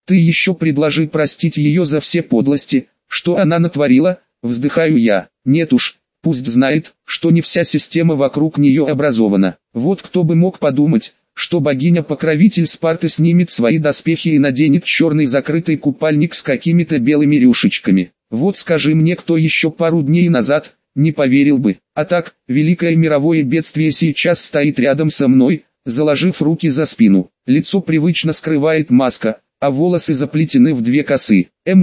Ты еще предложи простить ее за все подлости, что она натворила, вздыхаю я. Нет уж, пусть знает, что не вся система вокруг нее образована. Вот кто бы мог подумать, что богиня-покровитель Спарты снимет свои доспехи и наденет черный закрытый купальник с какими-то белыми рюшечками. Вот скажи мне, кто еще пару дней назад не поверил бы. А так, великое мировое бедствие сейчас стоит рядом со мной, заложив руки за спину. Лицо привычно скрывает маска, а волосы заплетены в две косы.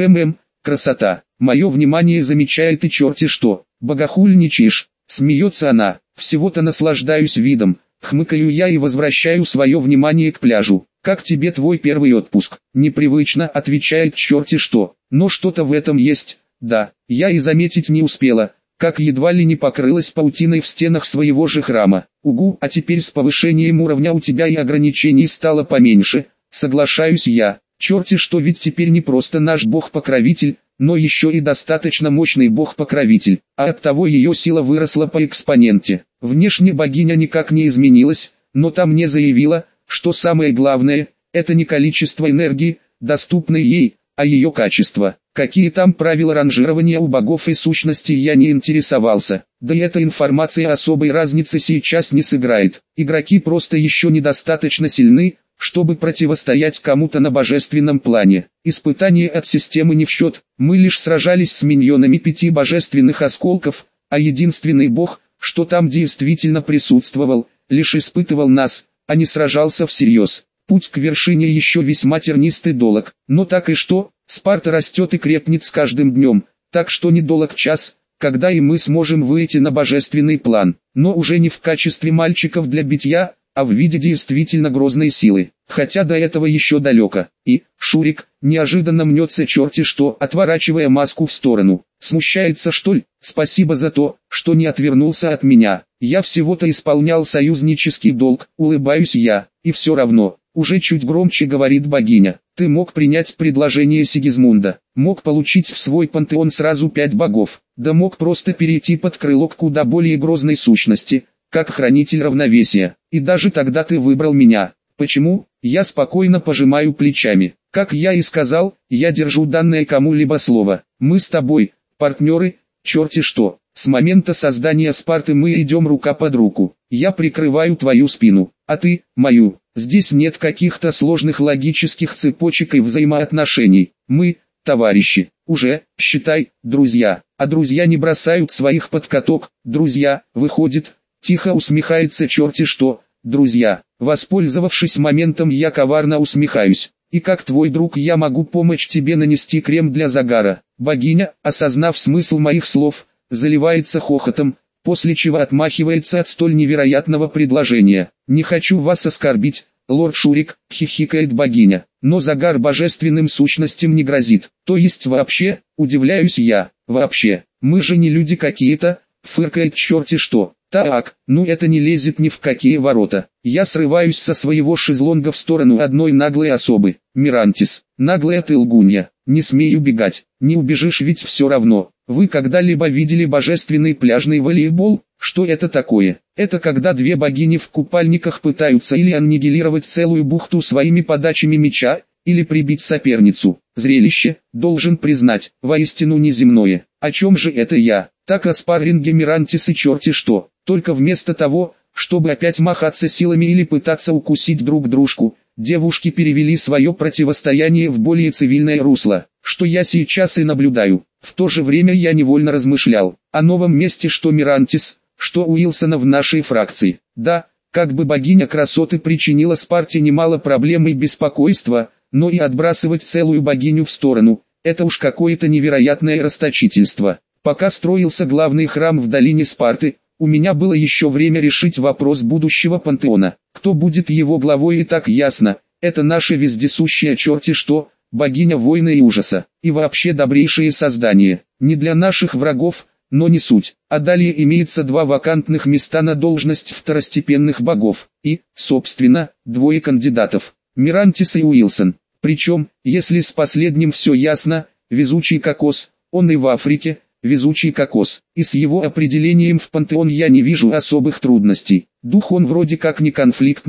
Красота. Мое внимание замечает и черти что. Богохульничаешь, смеется она. Всего-то наслаждаюсь видом. Хмыкаю я и возвращаю свое внимание к пляжу. Как тебе твой первый отпуск? Непривычно, отвечает черти что. Но что-то в этом есть. Да, я и заметить не успела, как едва ли не покрылась паутиной в стенах своего же храма. Угу, а теперь с повышением уровня у тебя и ограничений стало поменьше. Соглашаюсь я. Черти что, ведь теперь не просто наш бог-покровитель, но еще и достаточно мощный бог-покровитель, а оттого ее сила выросла по экспоненте. Внешне богиня никак не изменилась, но там мне заявила, что самое главное, это не количество энергии, доступной ей, а ее качество. Какие там правила ранжирования у богов и сущностей я не интересовался, да и эта информация особой разницы сейчас не сыграет. Игроки просто еще недостаточно сильны, чтобы противостоять кому-то на божественном плане. Испытания от системы не в счет, мы лишь сражались с миньонами 5 божественных осколков, а единственный бог, что там действительно присутствовал, лишь испытывал нас, а не сражался всерьез. Путь к вершине еще весьма тернистый долог, но так и что, Спарта растет и крепнет с каждым днем, так что недолг час, когда и мы сможем выйти на божественный план, но уже не в качестве мальчиков для битья, а в виде действительно грозной силы, хотя до этого еще далеко. И, Шурик, неожиданно мнется черти что, отворачивая маску в сторону. Смущается что ли? Спасибо за то, что не отвернулся от меня. Я всего-то исполнял союзнический долг, улыбаюсь я, и все равно, уже чуть громче говорит богиня. Ты мог принять предложение Сигизмунда, мог получить в свой пантеон сразу 5 богов, да мог просто перейти под крыло к куда более грозной сущности, как хранитель равновесия, и даже тогда ты выбрал меня. Почему? Я спокойно пожимаю плечами. Как я и сказал, я держу данное кому-либо слово. Мы с тобой, партнеры, черти что. С момента создания Спарты мы идем рука под руку. Я прикрываю твою спину, а ты, мою. Здесь нет каких-то сложных логических цепочек и взаимоотношений. Мы, товарищи, уже, считай, друзья. А друзья не бросают своих под каток. Друзья, выходит. Тихо усмехается черти что, друзья. Воспользовавшись моментом, я коварно усмехаюсь. И как твой друг я могу помочь тебе нанести крем для загара. Богиня, осознав смысл моих слов, заливается хохотом, после чего отмахивается от столь невероятного предложения. Не хочу вас оскорбить, лорд Шурик, хихикает богиня, но загар божественным сущностям не грозит. То есть вообще, удивляюсь я, вообще, мы же не люди какие-то, фыркает черти что. Так, ну это не лезет ни в какие ворота. Я срываюсь со своего шезлонга в сторону одной наглой особы. Мирантис, наглая ты лгунья, не смей убегать, не убежишь ведь все равно. Вы когда-либо видели божественный пляжный волейбол? Что это такое? Это когда две богини в купальниках пытаются или аннигилировать целую бухту своими подачами мяча, или прибить соперницу. Зрелище, должен признать, воистину неземное. О чем же это я? Так о спарринге Мирантис и черти что. Только вместо того, чтобы опять махаться силами или пытаться укусить друг дружку, девушки перевели свое противостояние в более цивильное русло, что я сейчас и наблюдаю. В то же время я невольно размышлял о новом месте что Мирантис, что Уилсона в нашей фракции. Да, как бы богиня красоты причинила Спарте немало проблем и беспокойства, но и отбрасывать целую богиню в сторону, это уж какое-то невероятное расточительство. Пока строился главный храм в долине Спарты, у меня было еще время решить вопрос будущего пантеона. Кто будет его главой, и так ясно, это наше вездесущее черти что, богиня войны и ужаса, и вообще добрейшие создания, не для наших врагов, но не суть. А далее имеется 2 вакантных места на должность второстепенных богов, и, собственно, 2 кандидатов, Мирантис и Уилсон. Причем, если с последним все ясно, везучий кокос, он и в Африке, везучий кокос, и с его определением в пантеон я не вижу особых трудностей. Дух он вроде как не конфликтный,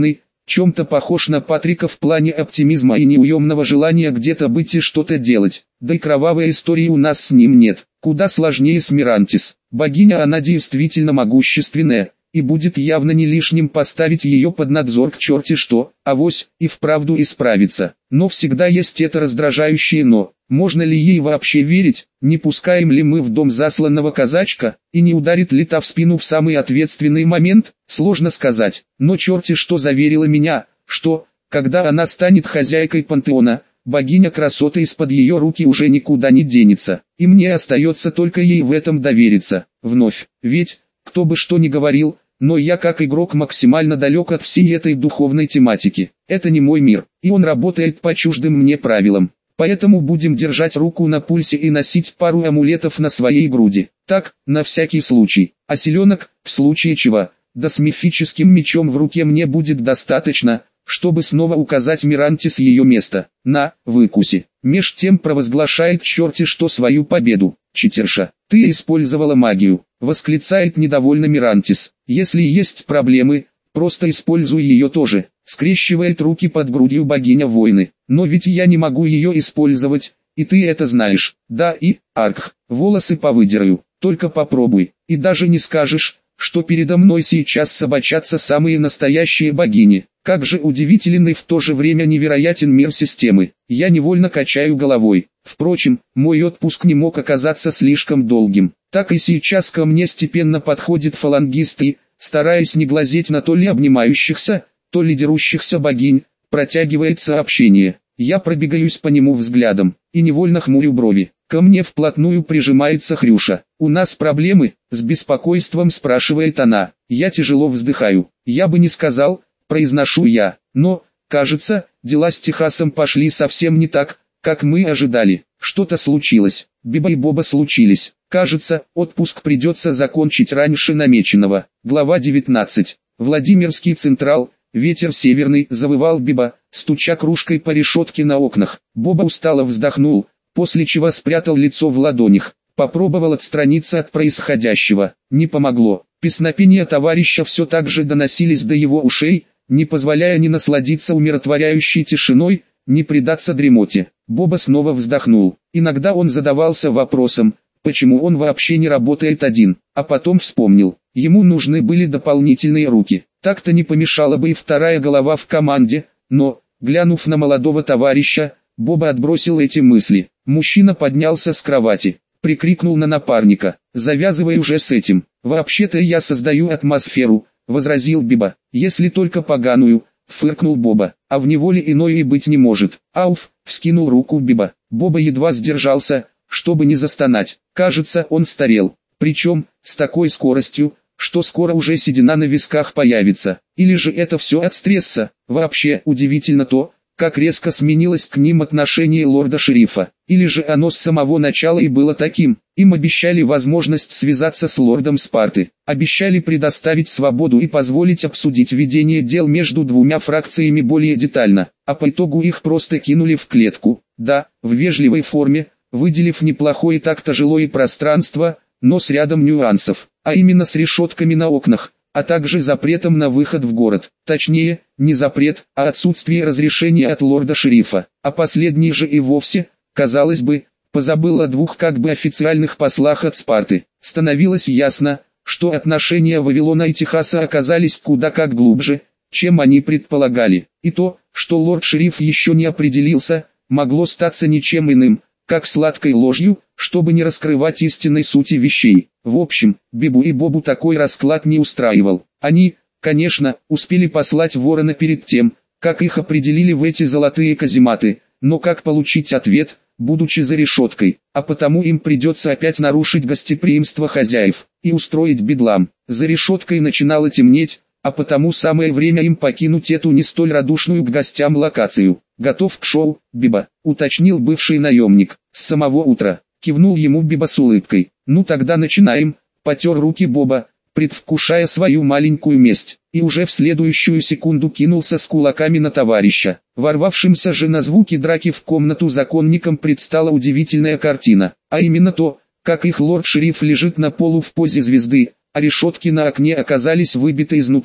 чем-то похож на Патрика в плане оптимизма и неуемного желания где-то быть и что-то делать. Да и кровавой истории у нас с ним нет. Куда сложнее с Мирантис. Богиня, она действительно могущественная, и будет явно не лишним поставить ее под надзор к черти что, авось и вправду исправиться. Но всегда есть это раздражающее «но». Можно ли ей вообще верить, не пускаем ли мы в дом засланного казачка, и не ударит ли та в спину в самый ответственный момент, сложно сказать. Но черти что заверила меня, что, когда она станет хозяйкой пантеона, богиня красоты из-под ее руки уже никуда не денется, и мне остается только ей в этом довериться. Вновь, ведь, кто бы что ни говорил, но я как игрок максимально далек от всей этой духовной тематики. Это не мой мир, и он работает по чуждым мне правилам. Поэтому будем держать руку на пульсе и носить пару амулетов на своей груди. Так, на всякий случай. А селенок, в случае чего, да с мифическим мечом в руке мне будет достаточно, чтобы снова указать Мирантис ее место. На, выкуси. Меж тем провозглашает черти что свою победу. Читерша, ты использовала магию, восклицает недовольно Мирантис. Если есть проблемы, просто используй ее тоже. Скрещивает руки под грудью богиня войны. Но ведь я не могу ее использовать, и ты это знаешь. Да и, Аркх, волосы повыдираю, только попробуй. И даже не скажешь, что передо мной сейчас собачатся самые настоящие богини. Как же удивителен и в то же время невероятен мир системы. Я невольно качаю головой. Впрочем, мой отпуск не мог оказаться слишком долгим. Так и сейчас ко мне степенно подходит фалангист и, стараясь не глазеть на то ли обнимающихся, то ли дерущихся богинь, протягивает сообщение. Я пробегаюсь по нему взглядом, и невольно хмурю брови. Ко мне вплотную прижимается Хрюша. «У нас проблемы?» – с беспокойством спрашивает она. Я тяжело вздыхаю. «Я бы не сказал», – произношу я. «Но, кажется, дела с Техасом пошли совсем не так, как мы ожидали. Что-то случилось. Биба и Боба случились. Кажется, отпуск придется закончить раньше намеченного». Глава 19. Владимирский Централ. Ветер северный, завывал Биба, стуча кружкой по решетке на окнах. Боба устало вздохнул, после чего спрятал лицо в ладонях. Попробовал отстраниться от происходящего. Не помогло. Песнопения товарища все так же доносились до его ушей, не позволяя ни насладиться умиротворяющей тишиной, ни предаться дремоте. Боба снова вздохнул. Иногда он задавался вопросом, почему он вообще не работает один, а потом вспомнил. Ему нужны были дополнительные руки. Так-то не помешала бы и вторая голова в команде, но, глянув на молодого товарища, Боба отбросил эти мысли. Мужчина поднялся с кровати, прикрикнул на напарника: «Завязывай уже с этим. Вообще-то я создаю атмосферу», — возразил Биба. «Если только поганую», — фыркнул Боба, — «а в неволе иное и быть не может». «Ауф!» — вскинул руку Биба. Боба едва сдержался, чтобы не застонать. Кажется, он старел. Причем, с такой скоростью, что скоро уже седина на висках появится. Или же это все от стресса. Вообще, удивительно то, как резко сменилось к ним отношение лорда-шерифа. Или же оно с самого начала и было таким. Им обещали возможность связаться с лордом Спарты. Обещали предоставить свободу и позволить обсудить ведение дел между двумя фракциями более детально. А по итогу их просто кинули в клетку. Да, в вежливой форме, выделив неплохое так-то жилое пространство, но с рядом нюансов, а именно с решетками на окнах, а также запретом на выход в город. Точнее, не запрет, а отсутствие разрешения от лорда-шерифа. А последний же и вовсе, казалось бы, позабыл о двух как бы официальных послах от Спарты. Становилось ясно, что отношения Вавилона и Техаса оказались куда как глубже, чем они предполагали. И то, что лорд-шериф еще не определился, могло статься ничем иным, как сладкой ложью, чтобы не раскрывать истинной сути вещей. В общем, Бибу и Бобу такой расклад не устраивал. Они, конечно, успели послать ворона перед тем, как их определили в эти золотые казематы, но как получить ответ, будучи за решеткой, а потому им придется опять нарушить гостеприимство хозяев и устроить бедлам. За решеткой начинало темнеть, а потому самое время им покинуть эту не столь радушную к гостям локацию. «Готов к шоу, Биба?» — уточнил бывший наемник. «С самого утра», — кивнул ему Биба с улыбкой. «Ну тогда начинаем», — потер руки Боба, предвкушая свою маленькую месть, и уже в следующую секунду кинулся с кулаками на товарища. Ворвавшимся же на звуки драки в комнату законникам предстала удивительная картина, а именно то, как их лорд-шериф лежит на полу в позе звезды, а решетки на окне оказались выбиты изнутри.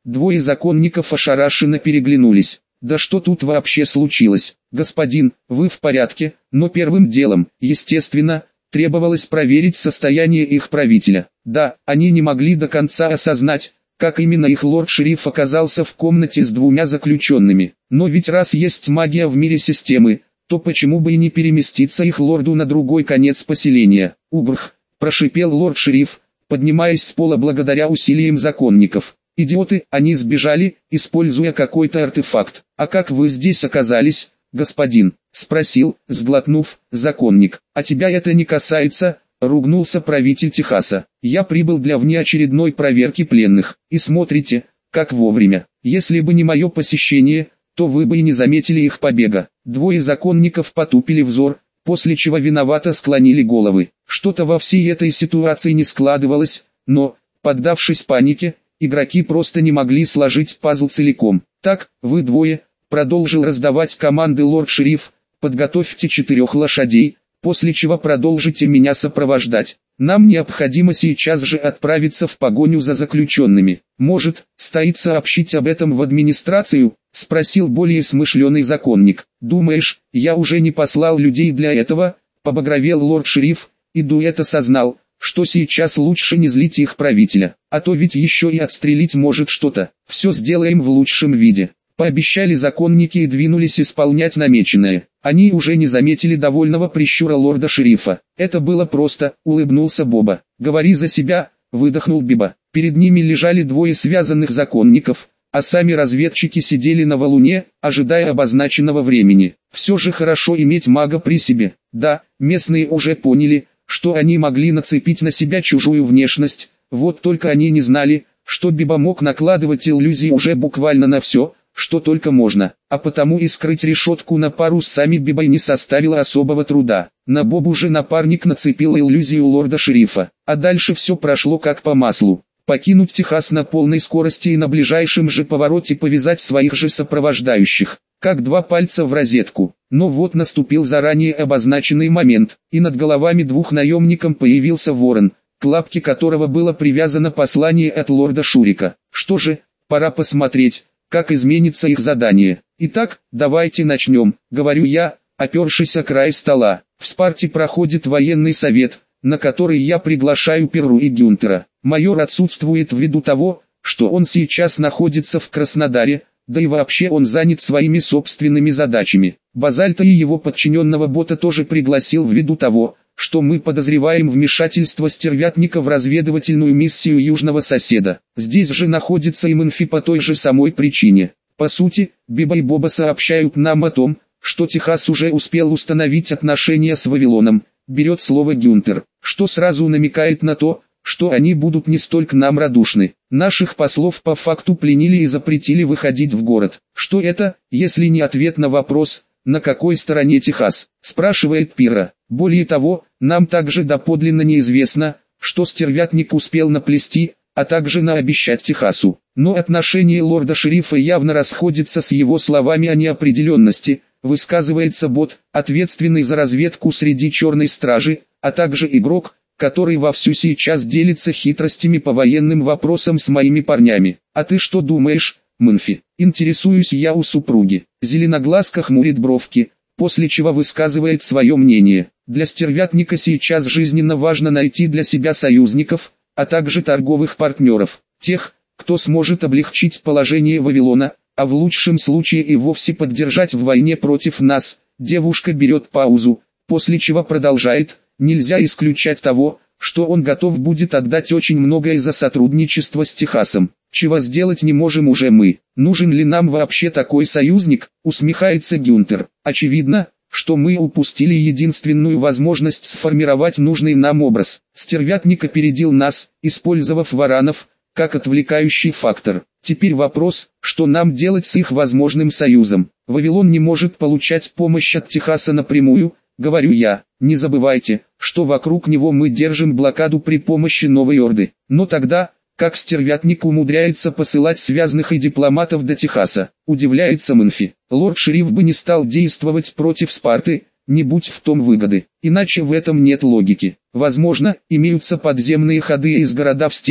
Двое законников ошарашенно переглянулись. Да что тут вообще случилось? Господин, вы в порядке? Но первым делом, естественно, требовалось проверить состояние их правителя. Да, они не могли до конца осознать, как именно их лорд-шериф оказался в комнате с двумя заключенными. Но ведь раз есть магия в мире системы, то почему бы и не переместиться их лорду на другой конец поселения? Убрх, прошипел лорд-шериф, поднимаясь с пола благодаря усилиям законников. Идиоты, они сбежали, используя какой-то артефакт. А как вы здесь оказались, господин? Спросил, сглотнув, законник. А тебя это не касается, ругнулся правитель Техаса. Я прибыл для внеочередной проверки пленных. И смотрите, как вовремя. Если бы не мое посещение, то вы бы и не заметили их побега. Двое законников потупили взор, после чего виновато склонили головы. Что-то во всей этой ситуации не складывалось, но, поддавшись панике, игроки просто не могли сложить пазл целиком. «Так, вы двое», — продолжил раздавать команды лорд-шериф, «подготовьте 4 лошадей, после чего продолжите меня сопровождать. Нам необходимо сейчас же отправиться в погоню за заключенными. Может, стоит сообщить об этом в администрацию?» — спросил более смышленый законник. «Думаешь, я уже не послал людей для этого?» — побагровел лорд-шериф, и дуэт осознал, что сейчас лучше не злить их правителя, а то ведь еще и отстрелить может что-то. «Все сделаем в лучшем виде», — пообещали законники и двинулись исполнять намеченное. Они уже не заметили довольного прищура лорда-шерифа. «Это было просто», — улыбнулся Боба. «Говори за себя», — выдохнул Биба. Перед ними лежали двое связанных законников, а сами разведчики сидели на валуне, ожидая обозначенного времени. Все же хорошо иметь мага при себе. Да, местные уже поняли, что они могли нацепить на себя чужую внешность, вот только они не знали, что Биба мог накладывать иллюзии уже буквально на все, что только можно, а потому и скрыть решетку на пару с сами Бибой не составило особого труда. На Бобу же напарник нацепил иллюзию лорда-шерифа, а дальше все прошло как по маслу. Покинуть Техас на полной скорости и на ближайшем же повороте повязать своих же сопровождающих, как два пальца в розетку. Но вот наступил заранее обозначенный момент, и над головами двух наемников появился ворон, к лапке которого было привязано послание от лорда Шурика. Что же, пора посмотреть, как изменится их задание. Итак, давайте начнем, говорю я, опершись о край стола. В Спарте проходит военный совет, на который я приглашаю Перру и Гюнтера. Майор отсутствует ввиду того, что он сейчас находится в Краснодаре, да и вообще он занят своими собственными задачами. Базальта и его подчиненного бота тоже пригласил ввиду того, что мы подозреваем вмешательство стервятника в разведывательную миссию южного соседа. Здесь же находится и Мэнфи по той же самой причине. По сути, Биба и Боба сообщают нам о том, что Техас уже успел установить отношения с Вавилоном, берет слово Гюнтер, что сразу намекает на то, что они будут не столь к нам радушны. Наших послов по факту пленили и запретили выходить в город. Что это, если не ответ на вопрос, на какой стороне Техас, спрашивает Пирра. Более того, нам также доподлинно неизвестно, что стервятник успел наплести, а также наобещать Техасу. Но отношение лорда-шерифа явно расходится с его словами о неопределенности, высказывается бот, ответственный за разведку среди черной стражи, а также игрок, который вовсю сейчас делится хитростями по военным вопросам с моими парнями. А ты что думаешь, Мэнфи? Интересуюсь я у супруги. Зеленоглазка хмурит бровки, после чего высказывает свое мнение. Для стервятника сейчас жизненно важно найти для себя союзников, а также торговых партнеров, тех, кто сможет облегчить положение Вавилона, а в лучшем случае и вовсе поддержать в войне против нас. Девушка берет паузу, после чего продолжает: нельзя исключать того, что он готов будет отдать очень многое за сотрудничество с Техасом. Чего сделать не можем уже мы. Нужен ли нам вообще такой союзник, усмехается Гюнтер. Очевидно, что мы упустили единственную возможность сформировать нужный нам образ. Стервятник опередил нас, использовав варанов, как отвлекающий фактор. Теперь вопрос, что нам делать с их возможным союзом. Вавилон не может получать помощь от Техаса напрямую, говорю я. Не забывайте, что вокруг него мы держим блокаду при помощи новой орды. Но тогда, как стервятник умудряется посылать связных и дипломатов до Техаса, удивляется Мэнфи. Лорд-шериф бы не стал действовать против Спарты, не будь в том выгоды, иначе в этом нет логики. Возможно, имеются подземные ходы из города в степь,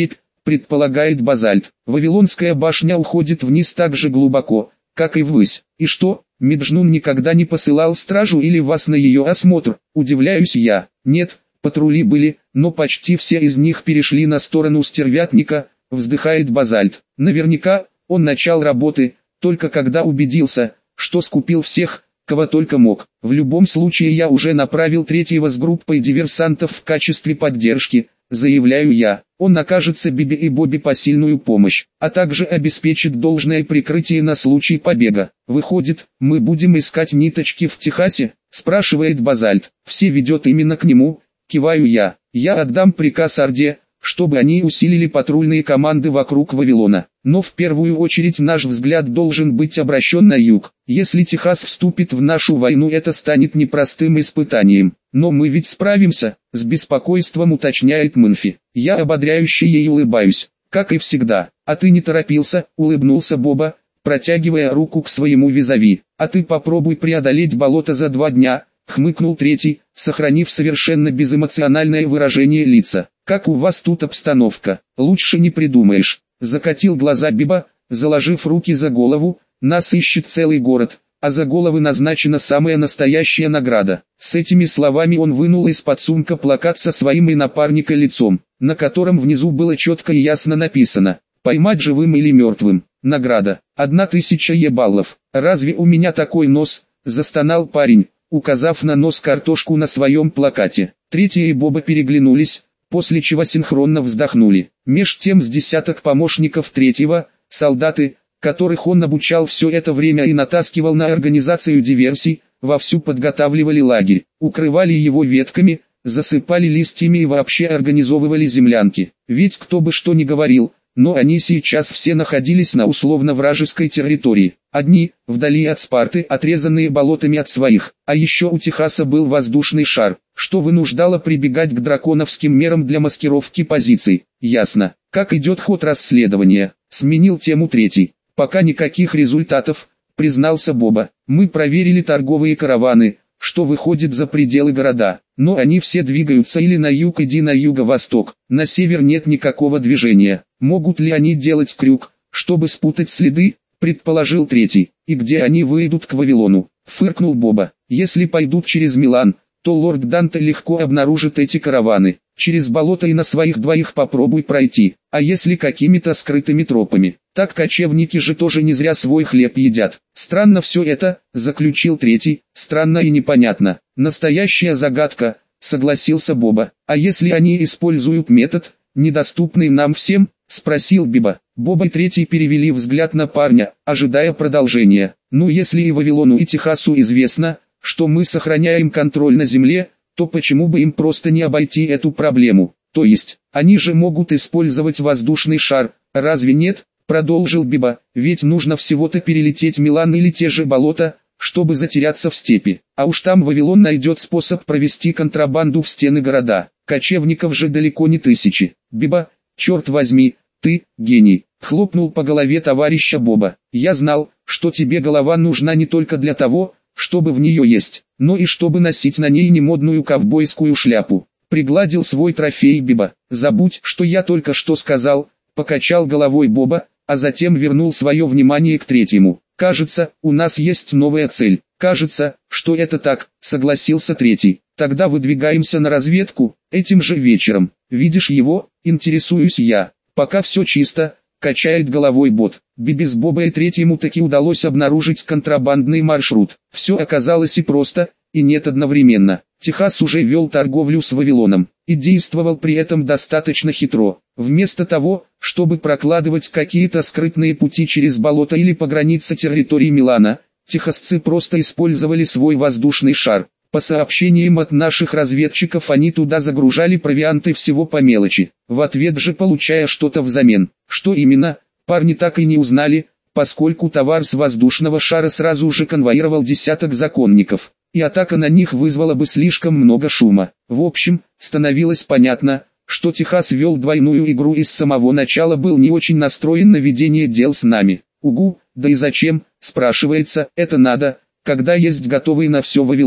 предполагает Базальт. Вавилонская башня уходит вниз так же глубоко, как и ввысь. И что, Меджнун никогда не посылал стражу или вас на ее осмотр? Удивляюсь я. Нет, патрули были, но почти все из них перешли на сторону стервятника, вздыхает Базальт. Наверняка, он начал работы, только когда убедился, что скупил всех, кого только мог. В любом случае я уже направил третьего с группой диверсантов в качестве поддержки, заявляю я. Он окажется Биби и Бобби посильную помощь, а также обеспечит должное прикрытие на случай побега. Выходит, мы будем искать ниточки в Техасе? Спрашивает Базальт. Все ведет именно к нему, киваю я. Я отдам приказ Орде, чтобы они усилили патрульные команды вокруг Вавилона. Но в первую очередь наш взгляд должен быть обращен на юг. Если Техас вступит в нашу войну, это станет непростым испытанием. Но мы ведь справимся, с беспокойством уточняет Мэнфи. Я ободряюще ей улыбаюсь, как и всегда. А ты не торопился, улыбнулся Боба, протягивая руку к своему визави. А ты попробуй преодолеть болото за 2 дня, хмыкнул третий, сохранив совершенно безэмоциональное выражение лица. Как у вас тут обстановка? Лучше не придумаешь. Закатил глаза Биба, заложив руки за голову. Нас ищет целый город, а за головы назначена самая настоящая награда. С этими словами он вынул из-под сумка плакат со своим и напарника лицом, на котором внизу было четко и ясно написано: «Поймать живым или мертвым. Награда. 1000 ебаллов. Разве у меня такой нос?» – застонал парень, указав на нос картошку на своем плакате. Третий и Боба переглянулись, после чего синхронно вздохнули. Меж тем с десяток помощников третьего, солдаты, которых он обучал все это время и натаскивал на организацию диверсий, вовсю подготавливали лагерь, укрывали его ветками, засыпали листьями и вообще организовывали землянки. Ведь кто бы что ни говорил, но они сейчас все находились на условно-вражеской территории. Одни, вдали от Спарты, отрезанные болотами от своих, а еще у Техаса был воздушный шар, что вынуждало прибегать к драконовским мерам для маскировки позиций. Ясно. Как идет ход расследования? Сменил тему третий. Пока никаких результатов, признался Боба. Мы проверили торговые караваны, что выходит за пределы города, но они все двигаются или на юг, иди на юго-восток, на север нет никакого движения. Могут ли они делать крюк, чтобы спутать следы, предположил третий. И где они выйдут к Вавилону? Фыркнул Боба. Если пойдут через Милан, то лорд Данте легко обнаружит эти караваны. Через болото и на своих двоих попробуй пройти. А если какими-то скрытыми тропами? Так кочевники же тоже не зря свой хлеб едят. Странно все это, заключил третий. Странно и непонятно. Настоящая загадка, согласился Боба. А если они используют метод, недоступный нам всем? Спросил Биба. Боба и третий перевели взгляд на парня, ожидая продолжения. Ну если и Вавилону и Техасу известно, что мы сохраняем контроль на земле, то почему бы им просто не обойти эту проблему? То есть, они же могут использовать воздушный шар, разве нет? Продолжил Биба, ведь нужно всего-то перелететь Милан или те же болота, чтобы затеряться в степи. А уж там Вавилон найдет способ провести контрабанду в стены города. Кочевников же далеко не 1000. Биба, черт возьми, ты, гений, хлопнул по голове товарища Боба. Я знал, что тебе голова нужна не только для того, чтобы в нее есть, но и чтобы носить на ней немодную ковбойскую шляпу. Пригладил свой трофей Биба. Забудь, что я только что сказал, покачал головой Боба, а затем вернул свое внимание к третьему. Кажется, у нас есть новая цель. Кажется, что это так, согласился третий. Тогда выдвигаемся на разведку, этим же вечером. Видишь его? Интересуюсь я. Пока все чисто, качает головой бот. Биби с Бобой третьему таки удалось обнаружить контрабандный маршрут. Все оказалось и просто, и нет одновременно. Техас уже вел торговлю с Вавилоном, и действовал при этом достаточно хитро. Вместо того, чтобы прокладывать какие-то скрытные пути через болото или по границе территории Милана, техасцы просто использовали свой воздушный шар. По сообщениям от наших разведчиков они туда загружали провианты всего по мелочи, в ответ же получая что-то взамен. Что именно, парни так и не узнали, поскольку товар с воздушного шара сразу же конвоировал десяток законников, и атака на них вызвала бы слишком много шума. В общем, становилось понятно, что Техас вел двойную игру и с самого начала был не очень настроен на ведение дел с нами. Угу, да и зачем, спрашивается, это надо, когда есть готовый на все Вавилон.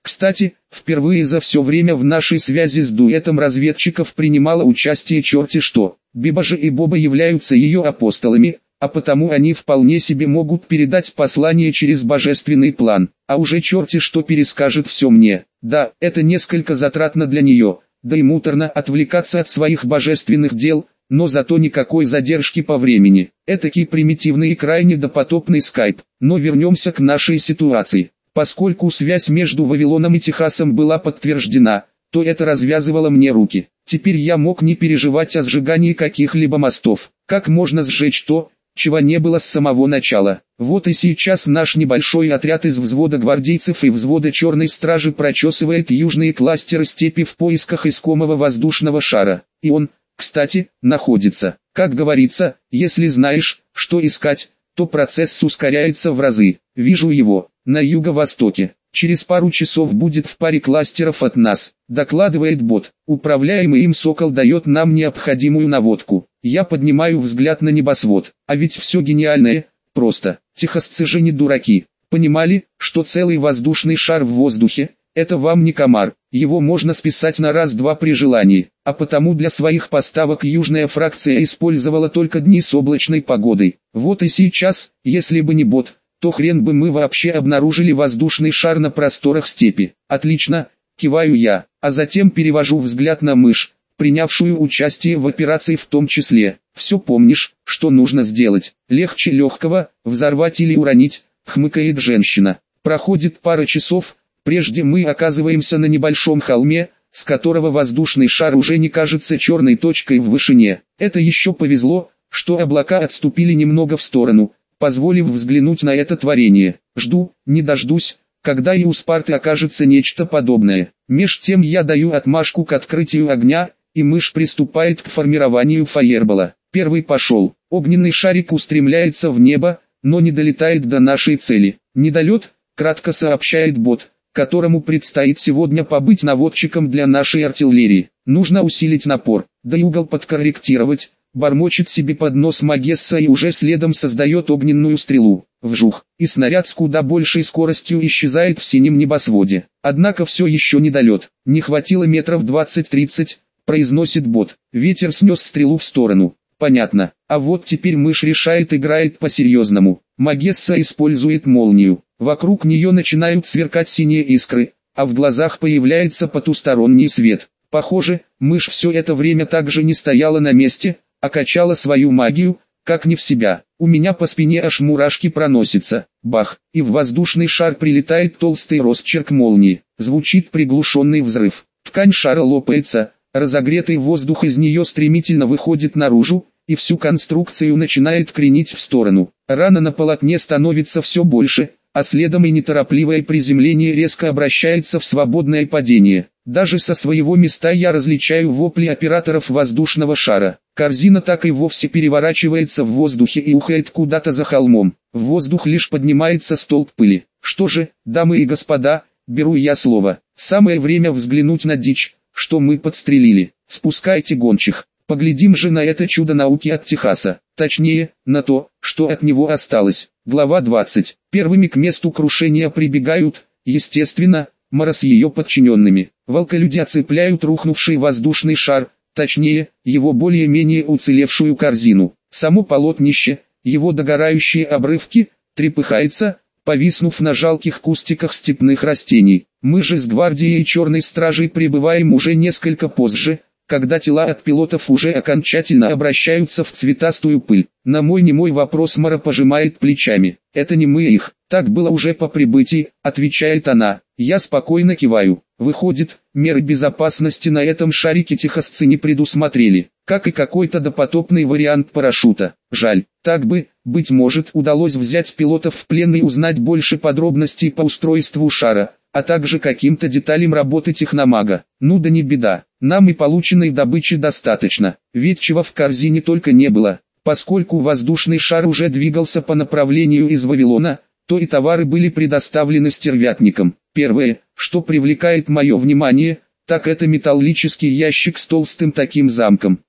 Кстати, впервые за все время в нашей связи с дуэтом разведчиков принимало участие черти что. Биба же и Боба являются ее апостолами, а потому они вполне себе могут передать послание через божественный план, а уже черти что перескажет все мне. Да, это несколько затратно для нее, да и муторно отвлекаться от своих божественных дел, но зато никакой задержки по времени. Этакий примитивный и крайне допотопный скайп. Но вернемся к нашей ситуации. Поскольку связь между Вавилоном и Техасом была подтверждена, то это развязывало мне руки. Теперь я мог не переживать о сжигании каких-либо мостов. Как можно сжечь то, чего не было с самого начала? Вот и сейчас наш небольшой отряд из взвода гвардейцев и взвода черной стражи прочесывает южные кластеры степи в поисках искомого воздушного шара. И он, кстати, находится. Как говорится, если знаешь, что искать, то процесс ускоряется в разы. Вижу его, на юго-востоке. Через пару часов будет в паре кластеров от нас, докладывает бот. Управляемый им «Сокол» дает нам необходимую наводку. Я поднимаю взгляд на небосвод. А ведь все гениальное, просто. Техасцы же не дураки. Понимали, что целый воздушный шар в воздухе – это вам не комар. Его можно списать на раз-два при желании. А потому для своих поставок южная фракция использовала только дни с облачной погодой. Вот и сейчас, если бы не бот, то хрен бы мы вообще обнаружили воздушный шар на просторах степи. Отлично, киваю я, а затем перевожу взгляд на мышь, принявшую участие в операции в том числе. Все помнишь, что нужно сделать? Легче легкого, взорвать или уронить, хмыкает женщина. Проходит пара часов, прежде мы оказываемся на небольшом холме, с которого воздушный шар уже не кажется черной точкой в вышине. Это еще повезло, что облака отступили немного в сторону, позволив взглянуть на это творение. Жду, не дождусь, когда и у Спарты окажется нечто подобное. Меж тем я даю отмашку к открытию огня, и мышь приступает к формированию фаербола. Первый пошел. Огненный шарик устремляется в небо, но не долетает до нашей цели. Недолет, кратко сообщает бот, которому предстоит сегодня побыть наводчиком для нашей артиллерии. Нужно усилить напор, да и угол подкорректировать. Бормочет себе под нос Магесса и уже следом создает огненную стрелу. Вжух, и снаряд с куда большей скоростью исчезает в синем небосводе. Однако все еще не долет. Не хватило метров 20-30, произносит бот. Ветер снес стрелу в сторону. Понятно. А вот теперь мышь играет по-серьезному. Магесса использует молнию. Вокруг нее начинают сверкать синие искры, а в глазах появляется потусторонний свет. Похоже, мышь все это время также не стояла на месте, а качала свою магию, как не в себя. У меня по спине аж мурашки проносятся. Бах, и в воздушный шар прилетает толстый росчерк молнии. Звучит приглушенный взрыв. Ткань шара лопается, разогретый воздух из нее стремительно выходит наружу, и всю конструкцию начинает кренить в сторону. Рана на полотне становится все больше, а следом и неторопливое приземление резко обращается в свободное падение. Даже со своего места я различаю вопли операторов воздушного шара. Корзина так и вовсе переворачивается в воздухе и ухает куда-то за холмом. В воздух лишь поднимается столб пыли. Что же, дамы и господа, беру я слово. Самое время взглянуть на дичь, что мы подстрелили. Спускайте гончих. Поглядим же на это чудо науки от Техаса. Точнее, на то, что от него осталось. Глава 20. Первыми к месту крушения прибегают, естественно, Мара с ее подчиненными. Волколюди оцепляют рухнувший воздушный шар, точнее, его более-менее уцелевшую корзину. Само полотнище, его догорающие обрывки, трепыхается, повиснув на жалких кустиках степных растений. Мы же с гвардией черной стражей прибываем уже несколько позже, когда тела от пилотов уже окончательно обращаются в цветастую пыль. На мой немой вопрос Мара пожимает плечами. Это не мы их, так было уже по прибытии, отвечает она. Я спокойно киваю. Выходит, меры безопасности на этом шарике техасцы не предусмотрели, как и какой-то допотопный вариант парашюта. Жаль, так бы, быть может, удалось взять пилотов в плен и узнать больше подробностей по устройству шара, а также каким-то деталям работы техномага. Ну да не беда, нам и полученной добычи достаточно, ведь чего в корзине только не было. Поскольку воздушный шар уже двигался по направлению из Вавилона, то и товары были предоставлены стервятникам. Первое, что привлекает мое внимание, так это металлический ящик с толстым таким замком.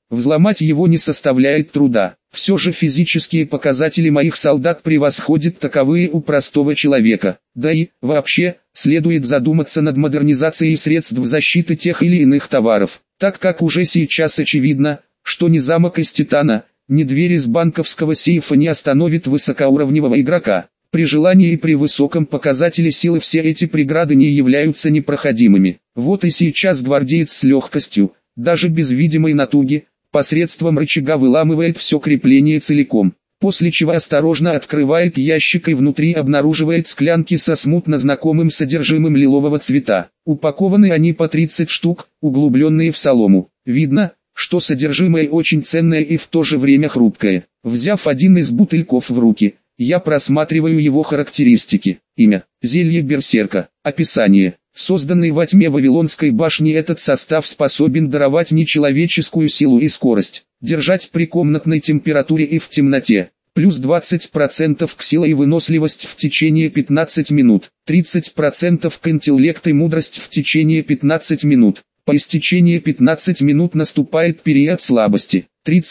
Взломать его не составляет труда. Все же физические показатели моих солдат превосходят таковые у простого человека. Да и, вообще, следует задуматься над модернизацией средств защиты тех или иных товаров, так как уже сейчас очевидно, что ни замок из титана, ни дверь из банковского сейфа не остановит высокоуровневого игрока. При желании и при высоком показателе силы все эти преграды не являются непроходимыми. Вот и сейчас гвардеец с легкостью, даже без видимой натуги, посредством рычага выламывает все крепление целиком, после чего осторожно открывает ящик и внутри обнаруживает склянки со смутно знакомым содержимым лилового цвета. Упакованы они по 30 штук, углубленные в солому. Видно, что содержимое очень ценное и в то же время хрупкое. Взяв один из бутыльков в руки, я просматриваю его характеристики. Имя: зелье берсерка. Описание: созданный во тьме Вавилонской башни, этот состав способен даровать нечеловеческую силу и скорость, держать при комнатной температуре и в темноте, плюс 20% к силе и выносливость в течение 15 минут, 30% к интеллект и мудрость в течение 15 минут. По истечении 15 минут наступает период слабости,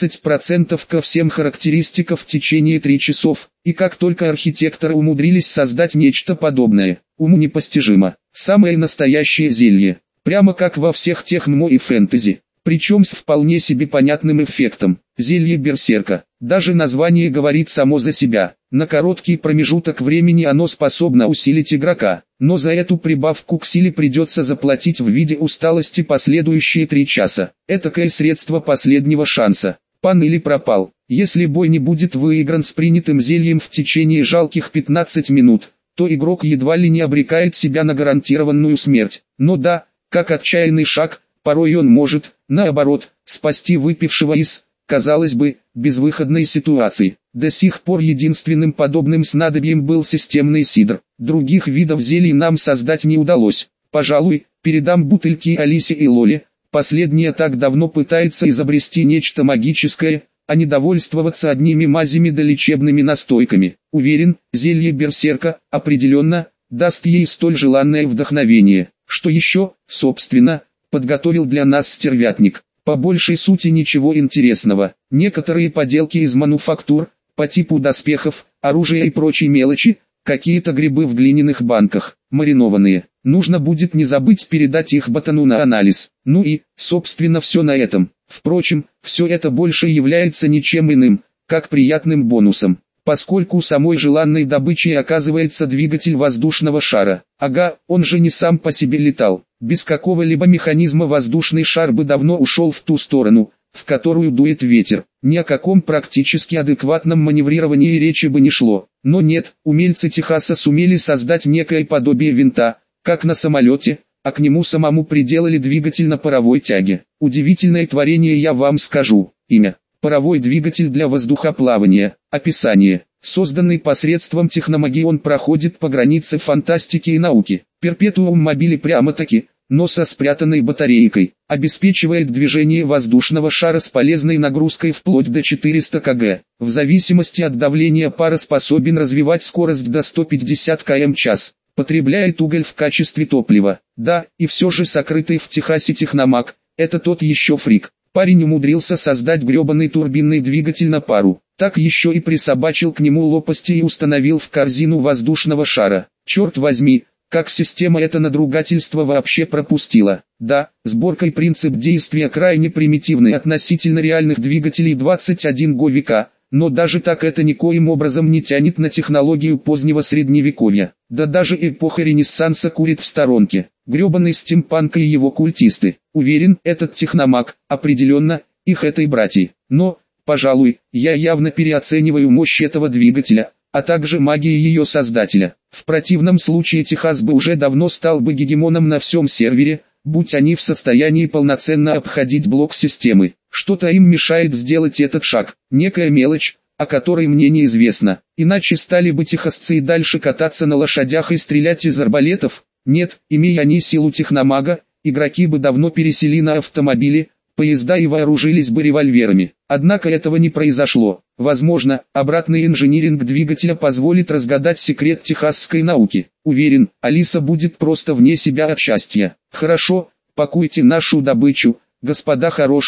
30% ко всем характеристикам в течение 3 часов, и как только архитекторы умудрились создать нечто подобное, уму непостижимо. Самое настоящее зелье, прямо как во всех тех ММО и фэнтези, причем с вполне себе понятным эффектом. Зелье берсерка, даже название говорит само за себя. На короткий промежуток времени оно способно усилить игрока, но за эту прибавку к силе придется заплатить в виде усталости последующие 3 часа. Этакое средство последнего шанса. Пан или пропал. Если бой не будет выигран с принятым зельем в течение жалких 15 минут, то игрок едва ли не обрекает себя на гарантированную смерть. Но да, как отчаянный шаг, порой он может, наоборот, спасти выпившего из, казалось бы, безвыходной ситуации. До сих пор единственным подобным снадобьем был системный сидр. Других видов зелий нам создать не удалось. Пожалуй, передам бутыльки Алисе и Лоле. Последняя так давно пытается изобрести нечто магическое, а не довольствоваться одними мазями да лечебными настойками. Уверен, зелье берсерка, определенно, даст ей столь желанное вдохновение. Что еще, собственно, подготовил для нас стервятник? По большей сути ничего интересного. Некоторые поделки из мануфактур, по типу доспехов, оружия и прочей мелочи, какие-то грибы в глиняных банках, маринованные. Нужно будет не забыть передать их ботану на анализ. Ну и, собственно, все на этом. Впрочем, все это больше является ничем иным, как приятным бонусом, поскольку самой желанной добычей оказывается двигатель воздушного шара. Ага, он же не сам по себе летал. Без какого-либо механизма воздушный шар бы давно ушел в ту сторону, в которую дует ветер. Ни о каком практически адекватном маневрировании речи бы не шло. Но нет, умельцы Техаса сумели создать некое подобие винта, как на самолете, а к нему самому приделали двигатель на паровой тяге. Удивительное творение, я вам скажу. Имя: паровой двигатель для воздухоплавания. Описание: созданный посредством техномагии, он проходит по границе фантастики и науки. Перпетуум мобили прямо-таки, но со спрятанной батарейкой, обеспечивает движение воздушного шара с полезной нагрузкой вплоть до 400 кг. В зависимости от давления пара способен развивать скорость до 150 км/ч. Потребляет уголь в качестве топлива. Да, и все же сокрытый в Техасе техномаг, это тот еще фрик. Парень умудрился создать гребаный турбинный двигатель на пару. Так еще и присобачил к нему лопасти и установил в корзину воздушного шара. Черт возьми, как система это надругательство вообще пропустила. Да, сборка и принцип действия крайне примитивны относительно реальных двигателей 21 века, но даже так это никоим образом не тянет на технологию позднего средневековья. Да даже эпоха Ренессанса курит в сторонке. Гребаный стимпанк и его культисты. Уверен, этот техномаг, определенно, их этой братьи. Но, пожалуй, я явно переоцениваю мощь этого двигателя, а также магии ее создателя. В противном случае Техас бы уже давно стал бы гегемоном на всем сервере, будь они в состоянии полноценно обходить блок системы. Что-то им мешает сделать этот шаг, некая мелочь, о которой мне неизвестно. Иначе стали бы техасцы и дальше кататься на лошадях и стрелять из арбалетов. Нет, имея они силу техномага, игроки бы давно пересели на автомобили, поезда и вооружились бы револьверами. Однако этого не произошло. Возможно, обратный инжиниринг двигателя позволит разгадать секрет техасской науки. Уверен, Алиса будет просто вне себя от счастья. Хорошо, пакуйте нашу добычу, господа хорошие,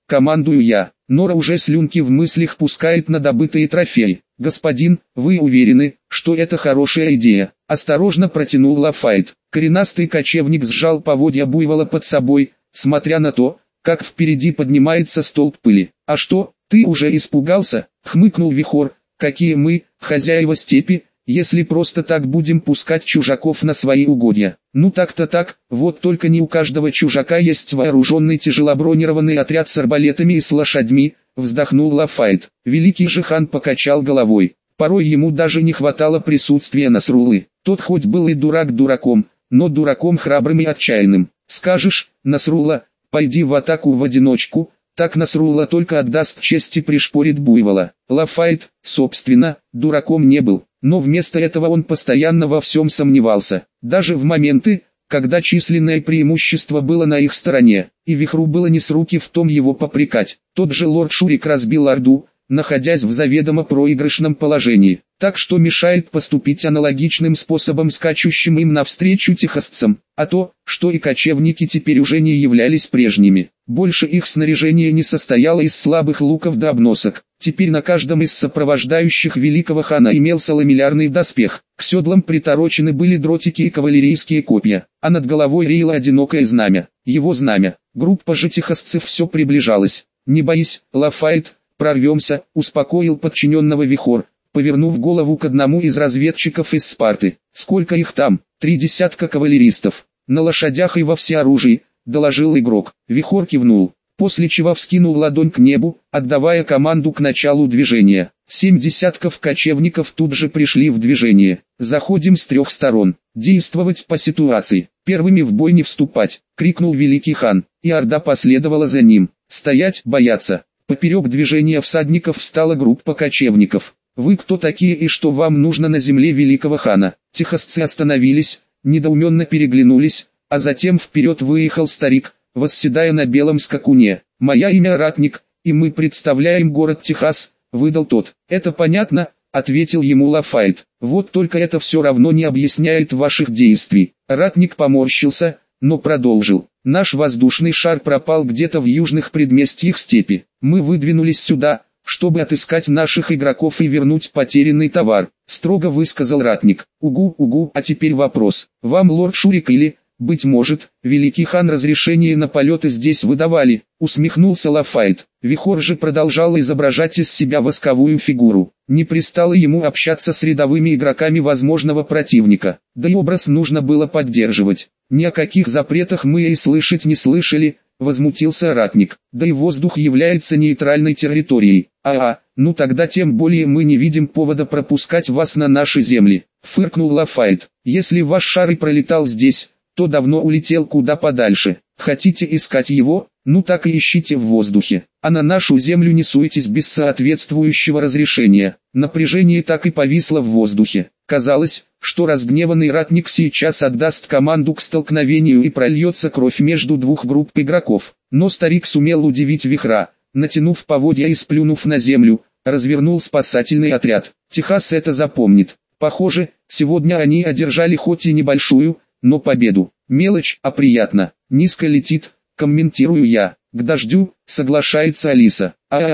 командую я. Нора уже слюнки в мыслях пускает на добытые трофеи. «Господин, вы уверены, что это хорошая идея?» – осторожно протянул Лафайет. Коренастый кочевник сжал поводья буйвола под собой, смотря на то, как впереди поднимается столб пыли. «А что, ты уже испугался?» – хмыкнул Вихор. «Какие мы, хозяева степи, если просто так будем пускать чужаков на свои угодья?» «Ну так-то так, вот только не у каждого чужака есть вооруженный тяжелобронированный отряд с арбалетами и с лошадьми», — вздохнул Лафайет. Великий же хан покачал головой. Порой ему даже не хватало присутствия Насруллы. Тот хоть был и дурак дураком, но дураком храбрым и отчаянным. «Скажешь, Насрулла, пойди в атаку в одиночку», так Насрулла только отдаст честь и пришпорит буйвола. Лафайет, собственно, дураком не был, но вместо этого он постоянно во всем сомневался. Даже в моменты, когда численное преимущество было на их стороне, и Вихру было не с руки в том его попрекать. Тот же лорд Шурик разбил Орду, находясь в заведомо проигрышном положении, так что мешает поступить аналогичным способом скачущим им навстречу техасцам, а то, что и кочевники теперь уже не являлись прежними. Больше их снаряжение не состояло из слабых луков да обносок. Теперь на каждом из сопровождающих великого хана имелся ламеллярный доспех. К седлам приторочены были дротики и кавалерийские копья, а над головой реяло одинокое знамя. Его знамя. Группа же техасцев все приближалась. «Не боись, Лафайет, прорвемся», — успокоил подчиненного Вихор, повернув голову к одному из разведчиков из Спарты. «Сколько их там?» «3 десятка кавалеристов. На лошадях и во всеоружии», — доложил игрок. Вихор кивнул, после чего вскинул ладонь к небу, отдавая команду к началу движения. 7 десятков кочевников тут же пришли в движение. «Заходим с 3 сторон. Действовать по ситуации. Первыми в бой не вступать», — крикнул великий хан, и орда последовала за ним. «Стоять, бояться». Поперек движения всадников встала группа кочевников. «Вы кто такие и что вам нужно на земле великого хана?» Техасцы остановились, недоуменно переглянулись, а затем вперед выехал старик, восседая на белом скакуне. «Мое имя Ратник, и мы представляем город Техас», — выдал тот. «Это понятно», — ответил ему Лафайет. «Вот только это все равно не объясняет ваших действий». Ратник поморщился, но продолжил. «Наш воздушный шар пропал где-то в южных предместьях степи. Мы выдвинулись сюда, чтобы отыскать наших игроков и вернуть потерянный товар», — строго высказал Ратник. «Угу, а теперь вопрос. Вам лорд Шурик или, быть может, великий хан разрешение на полеты здесь выдавали?» — усмехнулся Лафайет. Вихор же продолжал изображать из себя восковую фигуру. Не пристало ему общаться с рядовыми игроками возможного противника, да и образ нужно было поддерживать. «Ни о каких запретах мы и слышать не слышали», — возмутился Ратник. «Да и воздух является нейтральной территорией». Ну тогда тем более мы не видим повода пропускать вас на наши земли», — фыркнул Лафайет. «Если ваш шар и пролетал здесь, то давно улетел куда подальше. Хотите искать его? Ну так и ищите в воздухе. А на нашу землю не суетесь без соответствующего разрешения». Напряжение так и повисло в воздухе. Казалось, что разгневанный Ратник сейчас отдаст команду к столкновению и прольется кровь между двух групп игроков. Но старик сумел удивить Вихра, натянув поводья и сплюнув на землю, развернул спасательный отряд. Техас это запомнит. Похоже, сегодня они одержали хоть и небольшую, но победу. «Мелочь, а приятно. Низко летит», — комментирую я. «К дождю», — соглашается Алиса.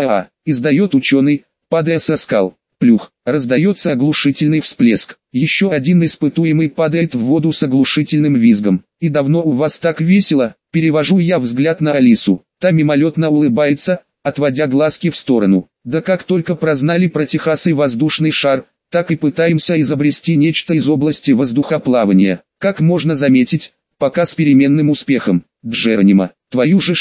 Издает ученый, падая со скал. Плюх, раздается оглушительный всплеск. Еще один испытуемый падает в воду с оглушительным визгом. «И давно у вас так весело?» Перевожу я взгляд на Алису. Та мимолетно улыбается, отводя глазки в сторону. «Да как только прознали про Техас и воздушный шар, так и пытаемся изобрести нечто из области воздухоплавания. Как можно заметить, пока с переменным успехом. Джеронима, твою же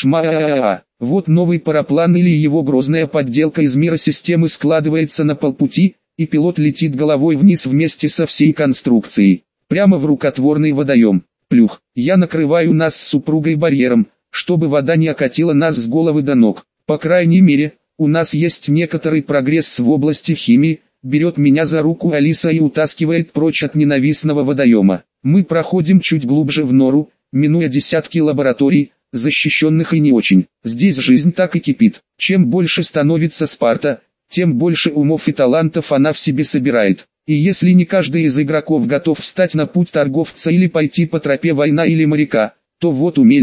Вот новый параплан или его грозная подделка из мира системы складывается на полпути, и пилот летит головой вниз вместе со всей конструкцией, прямо в рукотворный водоем. Плюх, я накрываю нас с супругой барьером, чтобы вода не окатила нас с головы до ног. По крайней мере, у нас есть некоторый прогресс в области химии. Берет меня за руку Алиса и утаскивает прочь от ненавистного водоема. Мы проходим чуть глубже в нору, минуя десятки лабораторий, защищенных и не очень. Здесь жизнь так и кипит. Чем больше становится Спарта, тем больше умов и талантов она в себе собирает. И если не каждый из игроков готов встать на путь торговца или пойти по тропе война или моряка, то вот умельцев,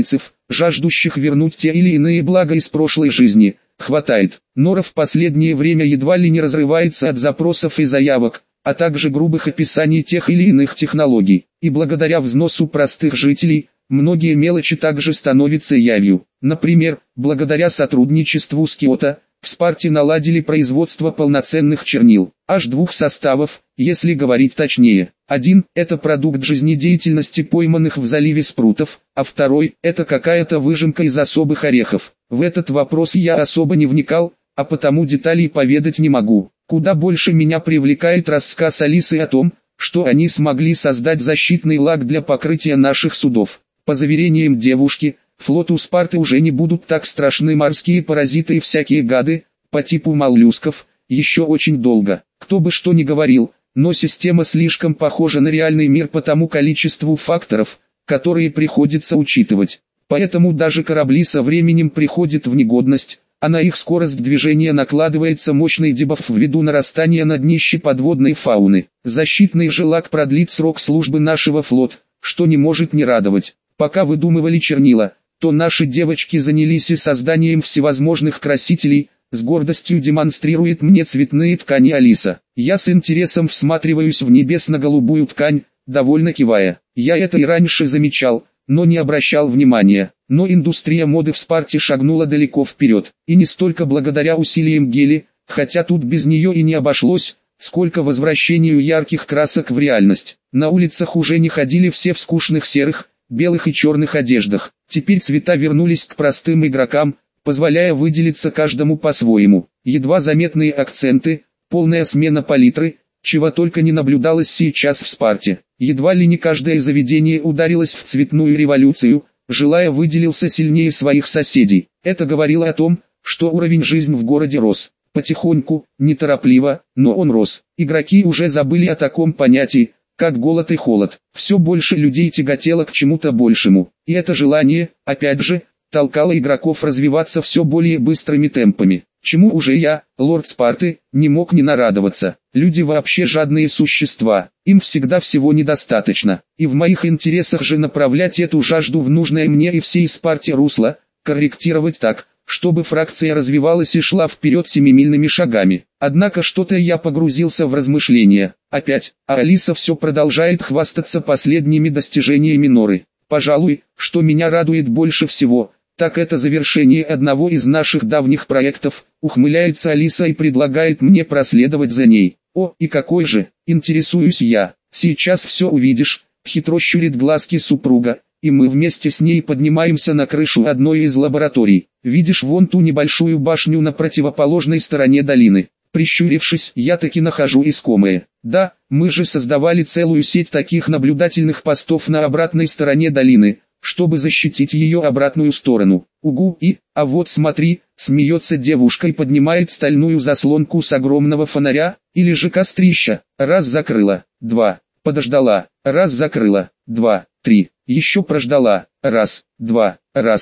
жаждущих вернуть те или иные блага из прошлой жизни, хватает. Нора в последнее время едва ли не разрывается от запросов и заявок, а также грубых описаний тех или иных технологий. И благодаря взносу простых жителей, многие мелочи также становятся явью. Например, благодаря сотрудничеству с Киото, в Спарте наладили производство полноценных чернил, аж двух составов, если говорить точнее. Один – это продукт жизнедеятельности пойманных в заливе спрутов, а второй – это какая-то выжимка из особых орехов. В этот вопрос я особо не вникал, а потому деталей поведать не могу. Куда больше меня привлекает рассказ Алисы о том, что они смогли создать защитный лак для покрытия наших судов. По заверениям девушки, флоту Спарты уже не будут так страшны морские паразиты и всякие гады, по типу моллюсков, еще очень долго. Кто бы что ни говорил, но система слишком похожа на реальный мир по тому количеству факторов, которые приходится учитывать. Поэтому даже корабли со временем приходят в негодность, а на их скорость движения накладывается мощный дебаф ввиду нарастания на днище подводной фауны. Защитный же лак продлит срок службы нашего флота, что не может не радовать. Пока выдумывали чернила, то наши девочки занялись и созданием всевозможных красителей, с гордостью демонстрирует мне цветные ткани Алиса. Я с интересом всматриваюсь в небесно-голубую ткань, довольно кивая. Я это и раньше замечал, но не обращал внимания. Но индустрия моды в Спарте шагнула далеко вперед, и не столько благодаря усилиям Гели, хотя тут без нее и не обошлось, сколько возвращению ярких красок в реальность. На улицах уже не ходили все в скучных серых, белых и черных одеждах. Теперь цвета вернулись к простым игрокам, позволяя выделиться каждому по-своему. Едва заметные акценты, полная смена палитры, чего только не наблюдалось сейчас в Спарте. Едва ли не каждое заведение ударилось в цветную революцию, желая выделился сильнее своих соседей. Это говорило о том, что уровень жизни в городе рос. Потихоньку, неторопливо, но он рос. Игроки уже забыли о таком понятии, как голод и холод. Все больше людей тяготело к чему-то большему. И это желание, опять же, толкало игроков развиваться все более быстрыми темпами. Чему уже я, лорд Спарты, не мог не нарадоваться. Люди вообще жадные существа, им всегда всего недостаточно. И в моих интересах же направлять эту жажду в нужное мне и всей Спарте русло, корректировать так, чтобы фракция развивалась и шла вперед семимильными шагами. Однако что-то я погрузился в размышления. Опять, а Алиса все продолжает хвастаться последними достижениями Норы. Пожалуй, что меня радует больше всего, так это завершение одного из наших давних проектов, ухмыляется Алиса и предлагает мне проследовать за ней. О, и какой же, интересуюсь я, сейчас все увидишь, хитро щурит глазки супруга, и мы вместе с ней поднимаемся на крышу одной из лабораторий. Видишь вон ту небольшую башню на противоположной стороне долины. Прищурившись, я таки нахожу искомое. Да, мы же создавали целую сеть таких наблюдательных постов на обратной стороне долины, чтобы защитить ее обратную сторону. Угу, а вот смотри, смеется девушка и поднимает стальную заслонку с огромного фонаря, или же кострища. Раз закрыла, два, подождала, раз закрыла, два, три, еще прождала, раз, два,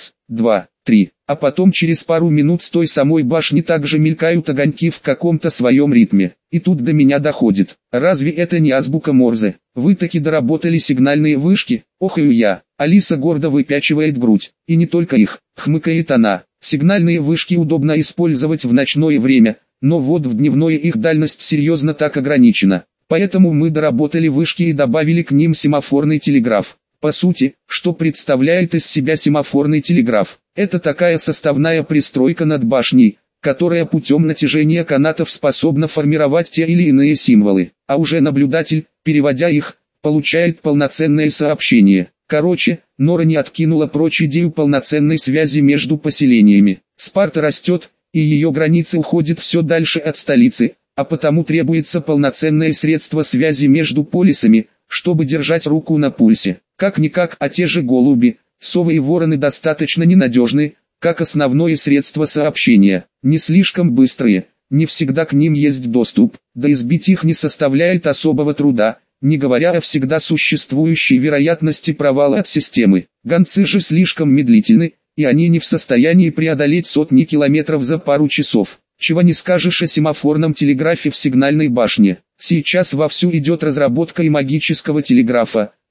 три. А потом через пару минут с той самой башни также мелькают огоньки в каком-то своем ритме. И тут до меня доходит. Разве это не азбука Морзе? Вы таки доработали сигнальные вышки? Охаю я. Алиса гордо выпячивает грудь. И не только их, хмыкает она. Сигнальные вышки удобно использовать в ночное время, но вот в дневное их дальность серьезно так ограничена. Поэтому мы доработали вышки и добавили к ним семафорный телеграф. По сути, что представляет из себя семафорный телеграф? Это такая составная пристройка над башней, которая путем натяжения канатов способна формировать те или иные символы, а уже наблюдатель, переводя их, получает полноценное сообщение. Короче, Нора не откинула прочь идею полноценной связи между поселениями. Спарта растет, и ее границы уходят все дальше от столицы, а потому требуется полноценное средство связи между полисами, чтобы держать руку на пульсе. Как-никак, а те же голуби, совы и вороны достаточно ненадежны, как основное средство сообщения, не слишком быстрые, не всегда к ним есть доступ, да и сбить их не составляет особого труда, не говоря о всегда существующей вероятности провала от системы. Гонцы же слишком медлительны, и они не в состоянии преодолеть сотни километров за пару часов. Чего не скажешь о семафорном телеграфе в сигнальной башне. Сейчас вовсю идет разработка и магического телеграфа,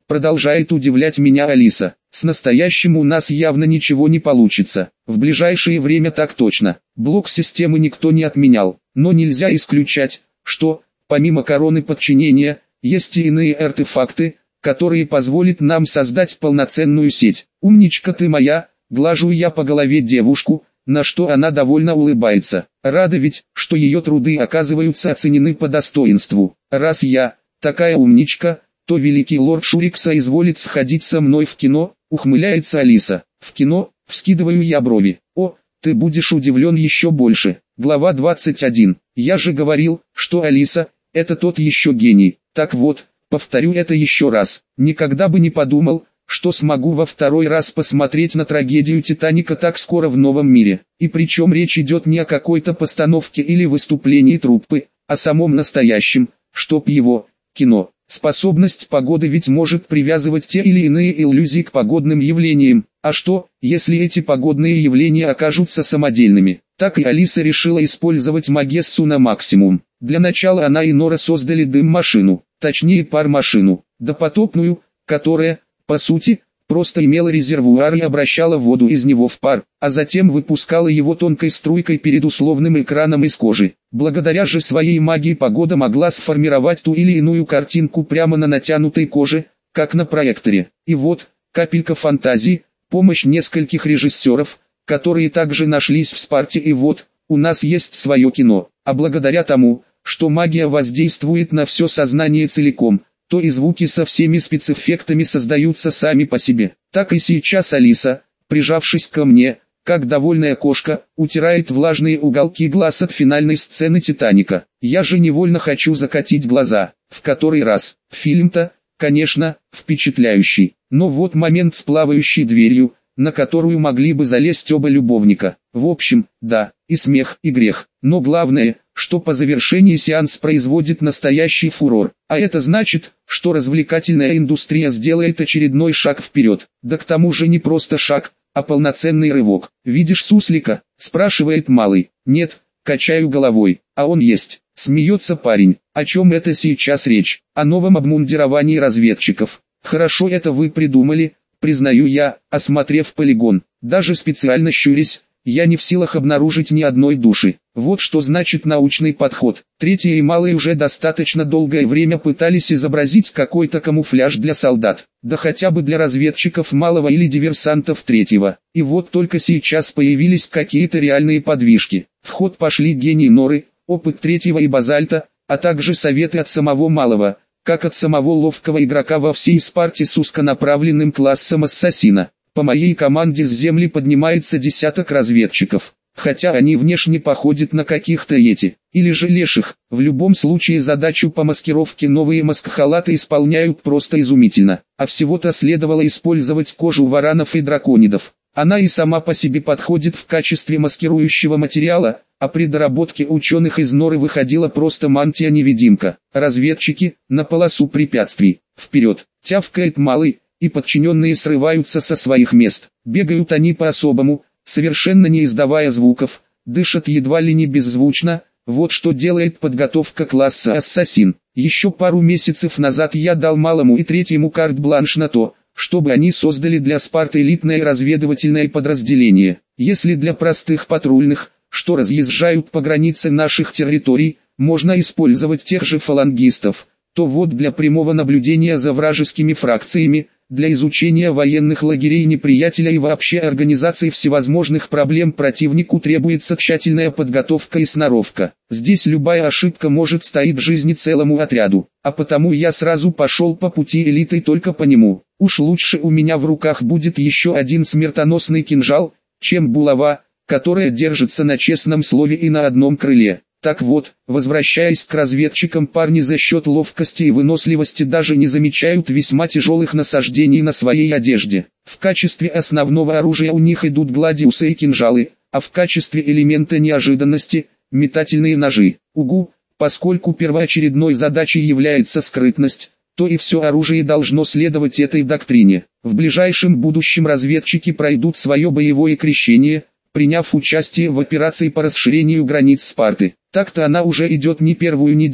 продолжает удивлять меня Алиса. С настоящим у нас явно ничего не получится. В ближайшее время так точно. Блок системы никто не отменял. Но нельзя исключать, что, помимо короны подчинения, есть и иные артефакты, которые позволят нам создать полноценную сеть. Умничка ты моя, глажу я по голове девушку, на что она довольно улыбается. Рада ведь, что ее труды оказываются оценены по достоинству. Раз я, такая умничка, то великий лорд Шурик соизволит сходить со мной в кино, ухмыляется Алиса. В кино, вскидываю я брови. О, ты будешь удивлен еще больше. Глава 21. Я же говорил, что Алиса, это тот еще гений. Так вот, повторю это еще раз. Никогда бы не подумал, что смогу во второй раз посмотреть на трагедию Титаника так скоро в новом мире. И причем речь идет не о какой-то постановке или выступлении труппы, а о самом настоящем, чтоб его, кино. Способность погоды ведь может привязывать те или иные иллюзии к погодным явлениям. А что, если эти погодные явления окажутся самодельными? Так и Алиса решила использовать Магессу на максимум. Для начала она и Нора создали дым-машину, точнее пар-машину, допотопную, которая, по сути, просто имела резервуар и обращала воду из него в пар, а затем выпускала его тонкой струйкой перед условным экраном из кожи. Благодаря же своей магии погода могла сформировать ту или иную картинку прямо на натянутой коже, как на проекторе. И вот, капелька фантазии, помощь нескольких режиссеров, которые также нашлись в Спарте, и вот, у нас есть свое кино. А благодаря тому, что магия воздействует на все сознание целиком, то и звуки со всеми спецэффектами создаются сами по себе. Так и сейчас Алиса, прижавшись ко мне, как довольная кошка, утирает влажные уголки глаз от финальной сцены Титаника. Я же невольно хочу закатить глаза. В который раз. Фильм-то, конечно, впечатляющий. Но вот момент с плавающей дверью, на которую могли бы залезть оба любовника. В общем, да, и смех, и грех. Но главное, что по завершении сеанс производит настоящий фурор. А это значит, что развлекательная индустрия сделает очередной шаг вперед. Да к тому же не просто шаг, а полноценный рывок. «Видишь суслика?» – спрашивает малый. «Нет», – качаю головой. «А он есть». Смеется парень. «О чем это сейчас речь?» «О новом обмундировании разведчиков». «Хорошо это вы придумали», признаю я, осмотрев полигон. Даже специально щурясь, я не в силах обнаружить ни одной души. Вот что значит научный подход. Третья и малые уже достаточно долгое время пытались изобразить какой-то камуфляж для солдат, да хотя бы для разведчиков малого или диверсантов третьего. И вот только сейчас появились какие-то реальные подвижки. В ход пошли гений Норы, опыт третьего и базальта, а также советы от самого малого, как от самого ловкого игрока во всей Спарте с узконаправленным классом ассасина. По моей команде с земли поднимается десяток разведчиков, хотя они внешне походят на каких-то йети, или же леших. В любом случае задачу по маскировке новые маскхалаты исполняют просто изумительно, а всего-то следовало использовать кожу варанов и драконидов. Она и сама по себе подходит в качестве маскирующего материала, а при доработке ученых из Норы выходила просто мантия-невидимка. Разведчики, на полосу препятствий, вперед, тявкает малый, и подчиненные срываются со своих мест. Бегают они по-особому, совершенно не издавая звуков, дышат едва ли не беззвучно. Вот что делает подготовка класса ассасин. Еще пару месяцев назад я дал малому и третьему карт-бланш на то, чтобы они создали для Спарты элитное разведывательное подразделение. Если для простых патрульных, что разъезжают по границе наших территорий, можно использовать тех же фалангистов, то вот для прямого наблюдения за вражескими фракциями, для изучения военных лагерей неприятеля и вообще организации всевозможных проблем противнику требуется тщательная подготовка и сноровка. Здесь любая ошибка может стоить жизни целому отряду, а потому я сразу пошел по пути элиты только по нему. Уж лучше у меня в руках будет еще один смертоносный кинжал, чем булава, которая держится на честном слове и на одном крыле. Так вот, возвращаясь к разведчикам, парни за счет ловкости и выносливости даже не замечают весьма тяжелых насаждений на своей одежде. В качестве основного оружия у них идут гладиусы и кинжалы, а в качестве элемента неожиданности – метательные ножи. Угу, поскольку первоочередной задачей является скрытность, то и все оружие должно следовать этой доктрине. В ближайшем будущем разведчики пройдут свое боевое крещение, приняв участие в операции по расширению границ Спарты. Так-то она уже идет не первую неделю,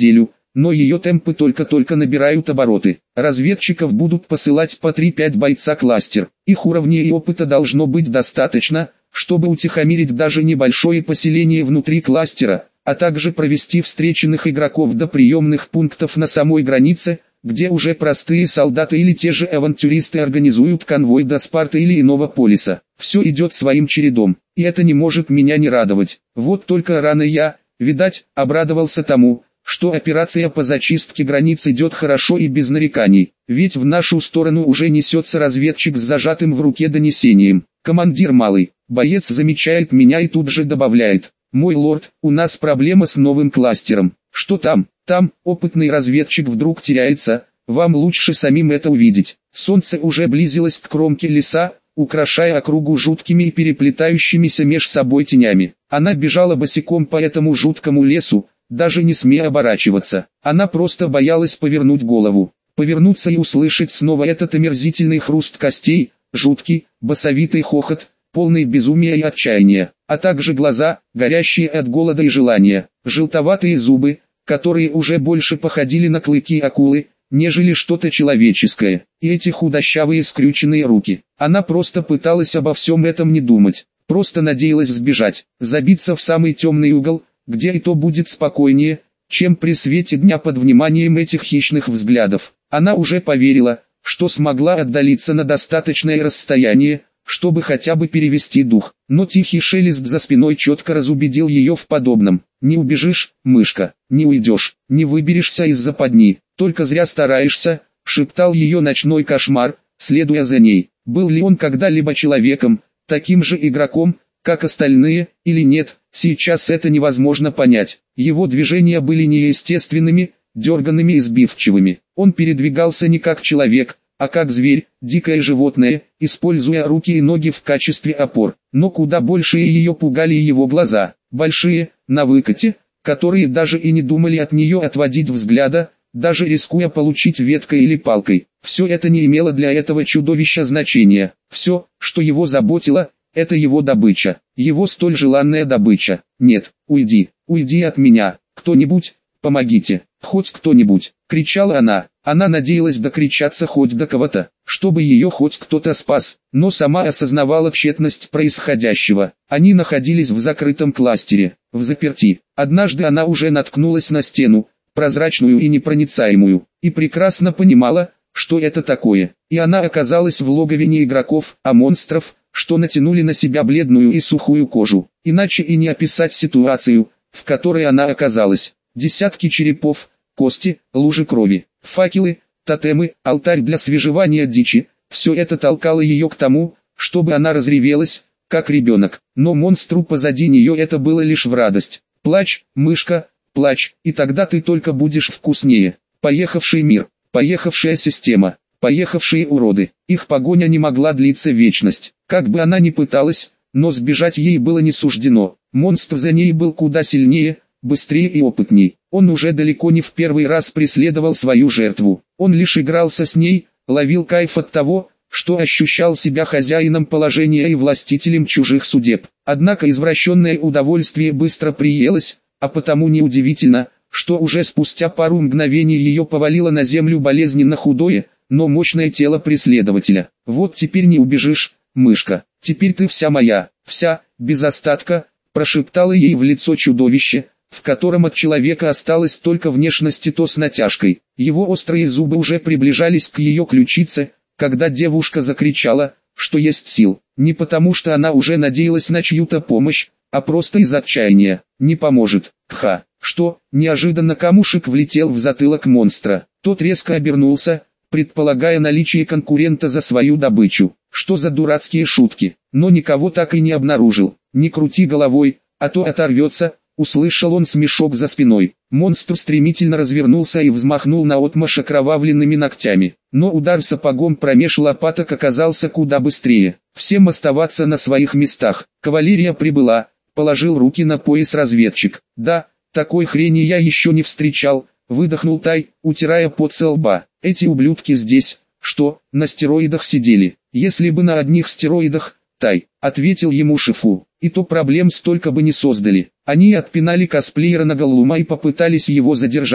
но ее темпы только-только набирают обороты. Разведчиков будут посылать по 3-5 бойца кластер. Их уровня и опыта должно быть достаточно, чтобы утихомирить даже небольшое поселение внутри кластера, а также провести встреченных игроков до приемных пунктов на самой границе, где уже простые солдаты или те же авантюристы организуют конвой до Спарты или иного полиса. Все идет своим чередом, и это не может меня не радовать. Вот только рано я, видать, обрадовался тому, что операция по зачистке границ идет хорошо и без нареканий, ведь в нашу сторону уже несется разведчик с зажатым в руке донесением. Командир малый, боец замечает меня и тут же добавляет: «Мой лорд, у нас проблема с новым кластером». «Что там?» «Там, опытный разведчик вдруг теряется, вам лучше самим это увидеть». Солнце уже близилось к кромке леса, украшая округу жуткими и переплетающимися меж собой тенями. Она бежала босиком по этому жуткому лесу, даже не смея оборачиваться. Она просто боялась повернуть голову. Повернуться и услышать снова этот омерзительный хруст костей, жуткий, басовитый хохот, полный безумия и отчаяния, а также глаза, горящие от голода и желания, желтоватые зубы, которые уже больше походили на клыки акулы, нежели что-то человеческое, и эти худощавые скрюченные руки. Она просто пыталась обо всем этом не думать, просто надеялась сбежать, забиться в самый темный угол, где и то будет спокойнее, чем при свете дня под вниманием этих хищных взглядов. Она уже поверила, что смогла отдалиться на достаточное расстояние, чтобы хотя бы перевести дух, но тихий шелест за спиной четко разубедил ее в подобном. «Не убежишь, мышка, не уйдешь, не выберешься из западни, только зря стараешься», — шептал ее ночной кошмар, следуя за ней. Был ли он когда-либо человеком, таким же игроком, как остальные, или нет, сейчас это невозможно понять. Его движения были неестественными, дерганными и сбивчивыми. Он передвигался не как человек, а как зверь, дикое животное, используя руки и ноги в качестве опор. Но куда больше ее пугали его глаза, большие, на выкате, которые даже и не думали от нее отводить взгляда, даже рискуя получить веткой или палкой. Все это не имело для этого чудовища значения. Все, что его заботило, это его добыча, его столь желанная добыча. «Нет, уйди, уйди от меня, кто-нибудь, помогите, хоть кто-нибудь», — кричала она. Она надеялась докричаться хоть до кого-то, чтобы ее хоть кто-то спас, но сама осознавала тщетность происходящего. Они находились в закрытом кластере, в-заперти. Однажды она уже наткнулась на стену, прозрачную и непроницаемую, и прекрасно понимала, что это такое. И она оказалась в логове не игроков, а монстров, что натянули на себя бледную и сухую кожу. Иначе и не описать ситуацию, в которой она оказалась. Десятки черепов, кости, лужи крови, факелы, тотемы, алтарь для свежевания дичи. Все это толкало ее к тому, чтобы она разревелась, как ребенок. Но монстру позади нее это было лишь в радость. «Плачь, мышка, плачь, и тогда ты только будешь вкуснее». Поехавший мир, поехавшая система, поехавшие уроды. Их погоня не могла длиться вечность. Как бы она ни пыталась, но сбежать ей было не суждено. Монстр за ней был куда сильнее, быстрее и опытней. Он уже далеко не в первый раз преследовал свою жертву. Он лишь игрался с ней, ловил кайф от того, что ощущал себя хозяином положения и властителем чужих судеб. Однако извращенное удовольствие быстро приелось, а потому неудивительно, что уже спустя пару мгновений ее повалило на землю болезненно худое, но мощное тело преследователя. «Вот теперь не убежишь, мышка, теперь ты вся моя, вся, без остатка», прошептало ей в лицо чудовище, в котором от человека осталась только внешность и то с натяжкой. Его острые зубы уже приближались к ее ключице, когда девушка закричала, что есть сил. Не потому что она уже надеялась на чью-то помощь, а просто из отчаяния. «Не поможет, кха». Что? Неожиданно камушек влетел в затылок монстра. Тот резко обернулся, предполагая наличие конкурента за свою добычу. Что за дурацкие шутки? Но никого так и не обнаружил. «Не крути головой, а то оторвется», — услышал он смешок за спиной. Монстр стремительно развернулся и взмахнул наотмашь окровавленными ногтями. Но удар сапогом промеж лопаток оказался куда быстрее. Всем оставаться на своих местах. Кавалерия прибыла, положил руки на пояс разведчик. «Да, такой хрени я еще не встречал», — выдохнул Тай, утирая пот со лба. «Эти ублюдки здесь, что, на стероидах сидели?» «Если бы на одних стероидах, Тай», — ответил ему Шифу, — «и то проблем столько бы не создали». Они отпинали косплеера на Галлума и попытались его задержать,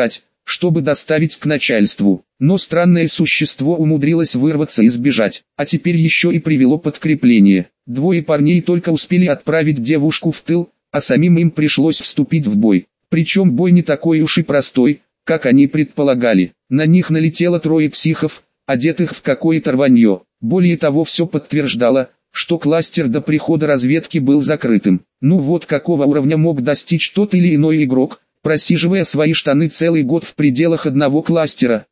чтобы доставить к начальству. Но странное существо умудрилось вырваться и сбежать, а теперь еще и привело подкрепление. Двое парней только успели отправить девушку в тыл, а самим им пришлось вступить в бой. Причем бой не такой уж и простой, как они предполагали. На них налетело трое психов, одетых в какое-то рванье. Более того, все подтверждало, что кластер до прихода разведки был закрытым. Ну вот какого уровня мог достичь тот или иной игрок, просиживая свои штаны целый год в пределах одного кластера,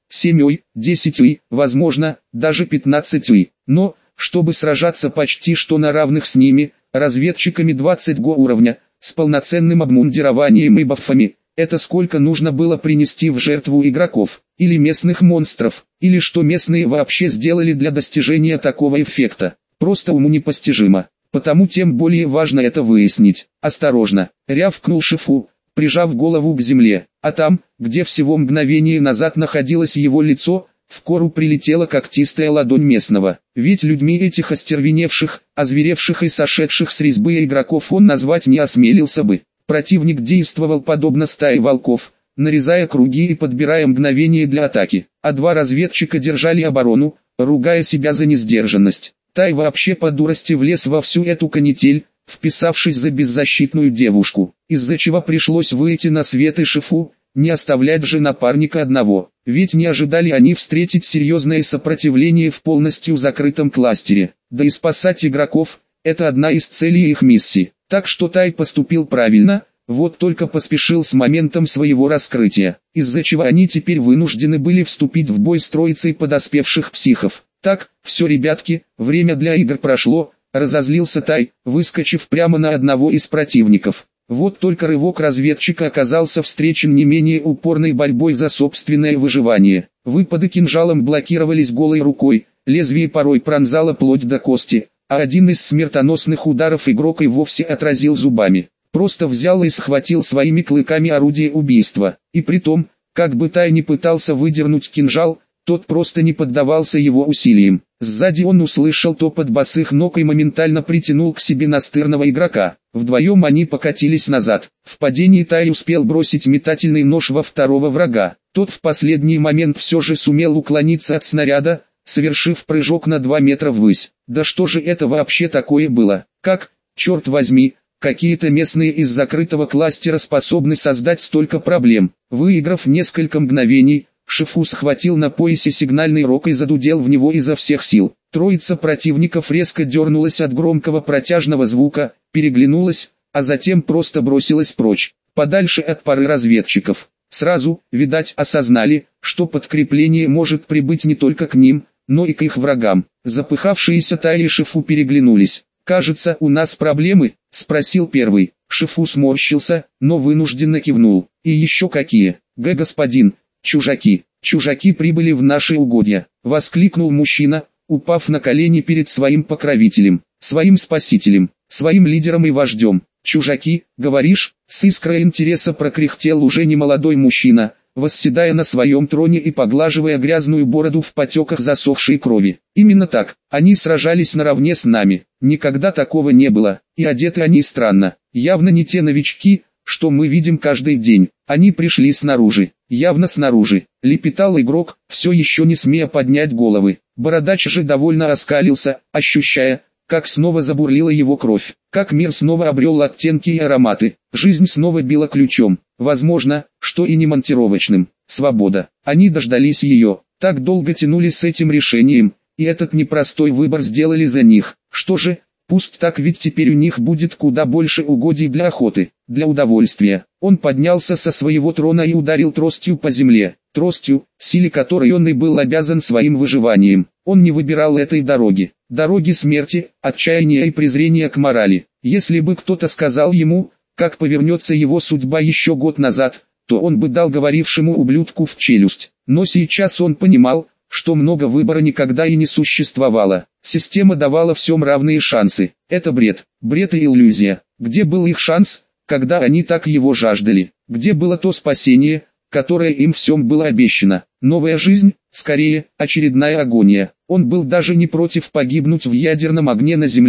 7, 10, возможно, даже 15. Но, чтобы сражаться почти что на равных с ними, разведчиками 20 уровня, с полноценным обмундированием и бафами, это сколько нужно было принести в жертву игроков, или местных монстров, или что местные вообще сделали для достижения такого эффекта. Просто уму непостижимо. Потому тем более важно это выяснить. «Осторожно!» — рявкнул Шифу, прижав голову к земле. А там, где всего мгновение назад находилось его лицо, в кору прилетела когтистая ладонь местного. Ведь людьми этих остервеневших, озверевших и сошедших с резьбы игроков он назвать не осмелился бы. Противник действовал подобно стае волков, нарезая круги и подбирая мгновение для атаки. А два разведчика держали оборону, ругая себя за несдержанность. Тай вообще по дурости влез во всю эту канитель, вписавшись за беззащитную девушку, из-за чего пришлось выйти на свет и Шифу, не оставлять же напарника одного, ведь не ожидали они встретить серьезное сопротивление в полностью закрытом кластере, да и спасать игроков – это одна из целей их миссии, так что Тай поступил правильно, вот только поспешил с моментом своего раскрытия, из-за чего они теперь вынуждены были вступить в бой с троицей подоспевших психов. Так, все, ребятки, время для игр прошло, разозлился Тай, выскочив прямо на одного из противников. Вот только рывок разведчика оказался встречен не менее упорной борьбой за собственное выживание. Выпады кинжалом блокировались голой рукой, лезвие порой пронзало плоть до кости, а один из смертоносных ударов игрок и вовсе отразил зубами. Просто взял и схватил своими клыками орудие убийства. И притом, как бы Тай ни пытался выдернуть кинжал, тот просто не поддавался его усилиям. Сзади он услышал топот босых ног и моментально притянул к себе настырного игрока. Вдвоем они покатились назад. В падении Тай успел бросить метательный нож во второго врага. Тот в последний момент все же сумел уклониться от снаряда, совершив прыжок на 2 метра ввысь. Да что же это вообще такое было? Как, черт возьми, какие-то местные из закрытого кластера способны создать столько проблем? Выиграв несколько мгновений, Шифу схватил на поясе сигнальный рог и задудел в него изо всех сил. Троица противников резко дернулась от громкого протяжного звука, переглянулась, а затем просто бросилась прочь, подальше от пары разведчиков. Сразу, видать, осознали, что подкрепление может прибыть не только к ним, но и к их врагам. Запыхавшиеся Тай и Шифу переглянулись. «Кажется, у нас проблемы?» – спросил первый. Шифу сморщился, но вынужденно кивнул. «И еще какие? Господин, чужаки прибыли в наши угодья!» — воскликнул мужчина, упав на колени перед своим покровителем, своим спасителем, своим лидером и вождем. «Чужаки, говоришь?» — с искрой интереса прокряхтел уже немолодой мужчина, восседая на своем троне и поглаживая грязную бороду в потеках засохшей крови. «Именно так, они сражались наравне с нами, никогда такого не было, и одеты они странно, явно не те новички, что мы видим каждый день, они пришли снаружи, явно снаружи», — лепетал игрок, все еще не смея поднять головы. Бородач же довольно оскалился, ощущая, как снова забурлила его кровь, как мир снова обрел оттенки и ароматы, жизнь снова била ключом, возможно, что и не монтировочным. Свобода. Они дождались ее, так долго тянули с этим решением, и этот непростой выбор сделали за них. Что же, пусть так, ведь теперь у них будет куда больше угодий для охоты, для удовольствия. Он поднялся со своего трона и ударил тростью по земле, тростью, силе которой он и был обязан своим выживанием. Он не выбирал этой дороги, дороги смерти, отчаяния и презрения к морали. Если бы кто-то сказал ему, как повернется его судьба еще год назад, то он бы дал говорившему ублюдку в челюсть. Но сейчас он понимал, что много выбора никогда и не существовало. Система давала всем равные шансы. Это бред и иллюзия. Где был их шанс, когда они так его жаждали? Где было то спасение, которое им всем было обещано? Новая жизнь, скорее, очередная агония. Он был даже не против погибнуть в ядерном огне на земле,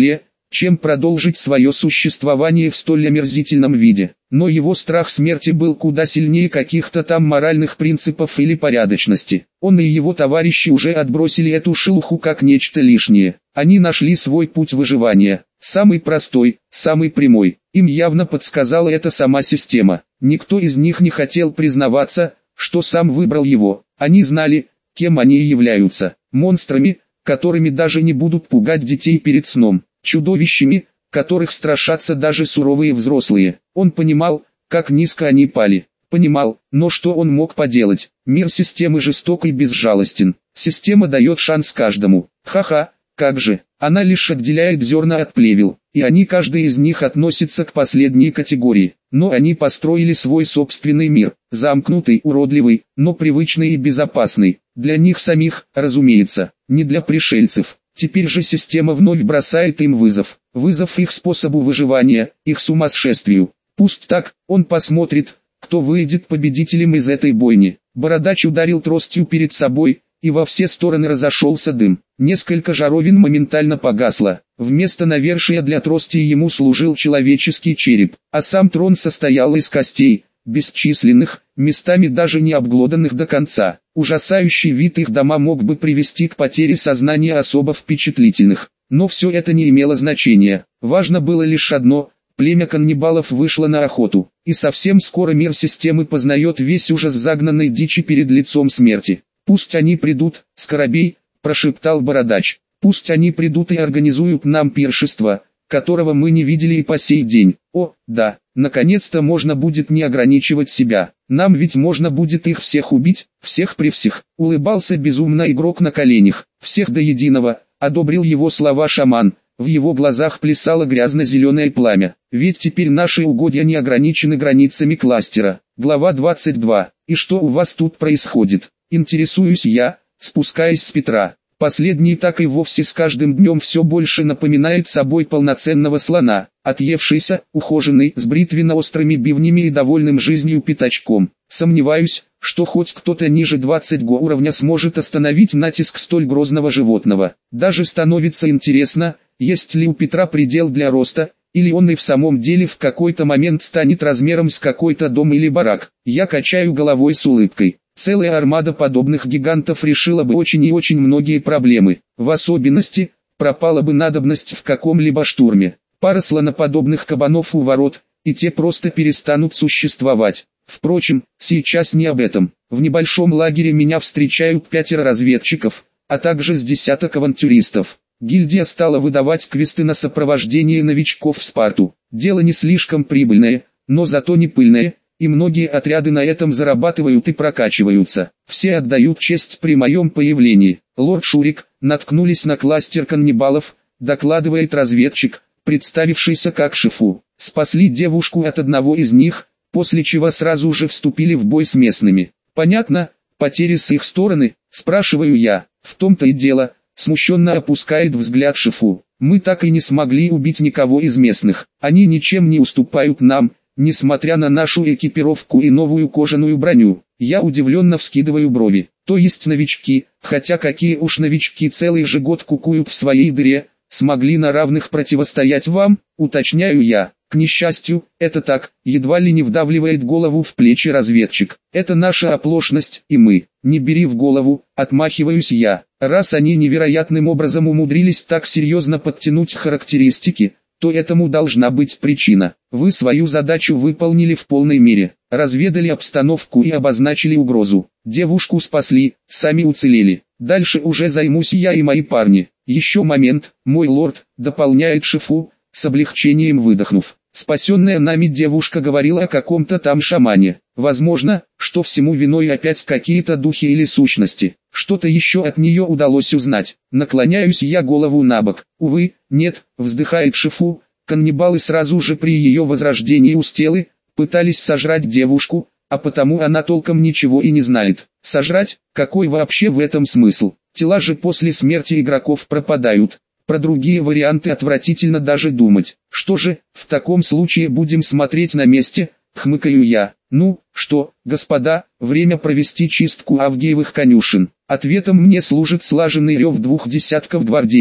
чем продолжить свое существование в столь омерзительном виде. Но его страх смерти был куда сильнее каких-то там моральных принципов или порядочности. Он и его товарищи уже отбросили эту шелуху как нечто лишнее. Они нашли свой путь выживания, самый простой, самый прямой. Им явно подсказала это сама система. Никто из них не хотел признаваться, что сам выбрал его. Они знали, кем они являются. Монстрами, которыми даже не будут пугать детей перед сном. Чудовищами, которых страшатся даже суровые взрослые. Он понимал, как низко они пали. Понимал, но что он мог поделать? Мир системы жесток и безжалостен. Система дает шанс каждому. Ха-ха, как же. Она лишь отделяет зерна от плевел, и они каждый из них относится к последней категории. Но они построили свой собственный мир, замкнутый, уродливый, но привычный и безопасный. Для них самих, разумеется, не для пришельцев. Теперь же система вновь бросает им вызов. Вызов их способу выживания, их сумасшествию. Пусть так, он посмотрит, кто выйдет победителем из этой бойни. Бородач ударил тростью перед собой, и во все стороны разошелся дым. Несколько жаровин моментально погасло. Вместо навершия для трости ему служил человеческий череп, а сам трон состоял из костей, бесчисленных, местами даже не обглоданных до конца. Ужасающий вид их дома мог бы привести к потере сознания особо впечатлительных. Но все это не имело значения. Важно было лишь одно: племя каннибалов вышло на охоту. И совсем скоро мир системы познает весь ужас загнанной дичи перед лицом смерти. «Пусть они придут, Скоробей», – прошептал Бородач. «Пусть они придут и организуют нам пиршество, которого мы не видели и по сей день. О, да, наконец-то можно будет не ограничивать себя. Нам ведь можно будет их всех убить, всех при всех». Улыбался безумно игрок на коленях. «Всех до единого», – одобрил его слова шаман. В его глазах плясало грязно-зеленое пламя. «Ведь теперь наши угодья не ограничены границами кластера». Глава 22. «И что у вас тут происходит?» Интересуюсь я, спускаясь с Петра. Последний так и вовсе с каждым днем все больше напоминает собой полноценного слона, отъевшийся, ухоженный, с бритвенно-острыми бивнями и довольным жизнью пятачком. Сомневаюсь, что хоть кто-то ниже 20 уровня сможет остановить натиск столь грозного животного. Даже становится интересно, есть ли у Петра предел для роста, или он и в самом деле в какой-то момент станет размером с какой-то дом или барак. Я качаю головой с улыбкой. Целая армада подобных гигантов решила бы очень и очень многие проблемы. В особенности, пропала бы надобность в каком-либо штурме. Пара слоноподобных кабанов у ворот, и те просто перестанут существовать. Впрочем, сейчас не об этом. В небольшом лагере меня встречают 5 разведчиков, а также с десяток авантюристов. Гильдия стала выдавать квесты на сопровождение новичков в Спарту. Дело не слишком прибыльное, но зато не пыльное, и многие отряды на этом зарабатывают и прокачиваются. Все отдают честь при моем появлении. Лорд Шурик, наткнулись на кластер каннибалов, докладывает разведчик, представившийся как Шифу. Спасли девушку от одного из них, после чего сразу же вступили в бой с местными. Понятно, потери с их стороны, спрашиваю я. В том-то и дело, смущенно опускает взгляд Шифу. Мы так и не смогли убить никого из местных. Они ничем не уступают нам, несмотря на нашу экипировку и новую кожаную броню. Я удивленно вскидываю брови. То есть новички, хотя какие уж новички, целый же год кукуют в своей дыре, смогли на равных противостоять вам, уточняю я. К несчастью, это так, едва ли не вдавливает голову в плечи разведчик. Это наша оплошность, и мы, не бери в голову, отмахиваюсь я. Раз они невероятным образом умудрились так серьезно подтянуть характеристики, то этому должна быть причина. Вы свою задачу выполнили в полной мере, разведали обстановку и обозначили угрозу. Девушку спасли, сами уцелели. Дальше уже займусь я и мои парни. Еще момент, мой лорд, дополняет Шифу, с облегчением выдохнув. Спасенная нами девушка говорила о каком-то там шамане. Возможно, что всему виной опять какие-то духи или сущности. Что-то еще от нее удалось узнать. Наклоняюсь я голову набок. Увы, нет, вздыхает Шифу. Каннибалы сразу же при ее возрождении у стелы пытались сожрать девушку, а потому она толком ничего и не знает. Сожрать? Какой вообще в этом смысл? Тела же после смерти игроков пропадают. Про другие варианты отвратительно даже думать. Что же, в таком случае будем смотреть на месте, хмыкаю я. Ну, что, господа, время провести чистку авгиевых конюшен. Ответом мне служит слаженный рев 2 десятков гвардейцев.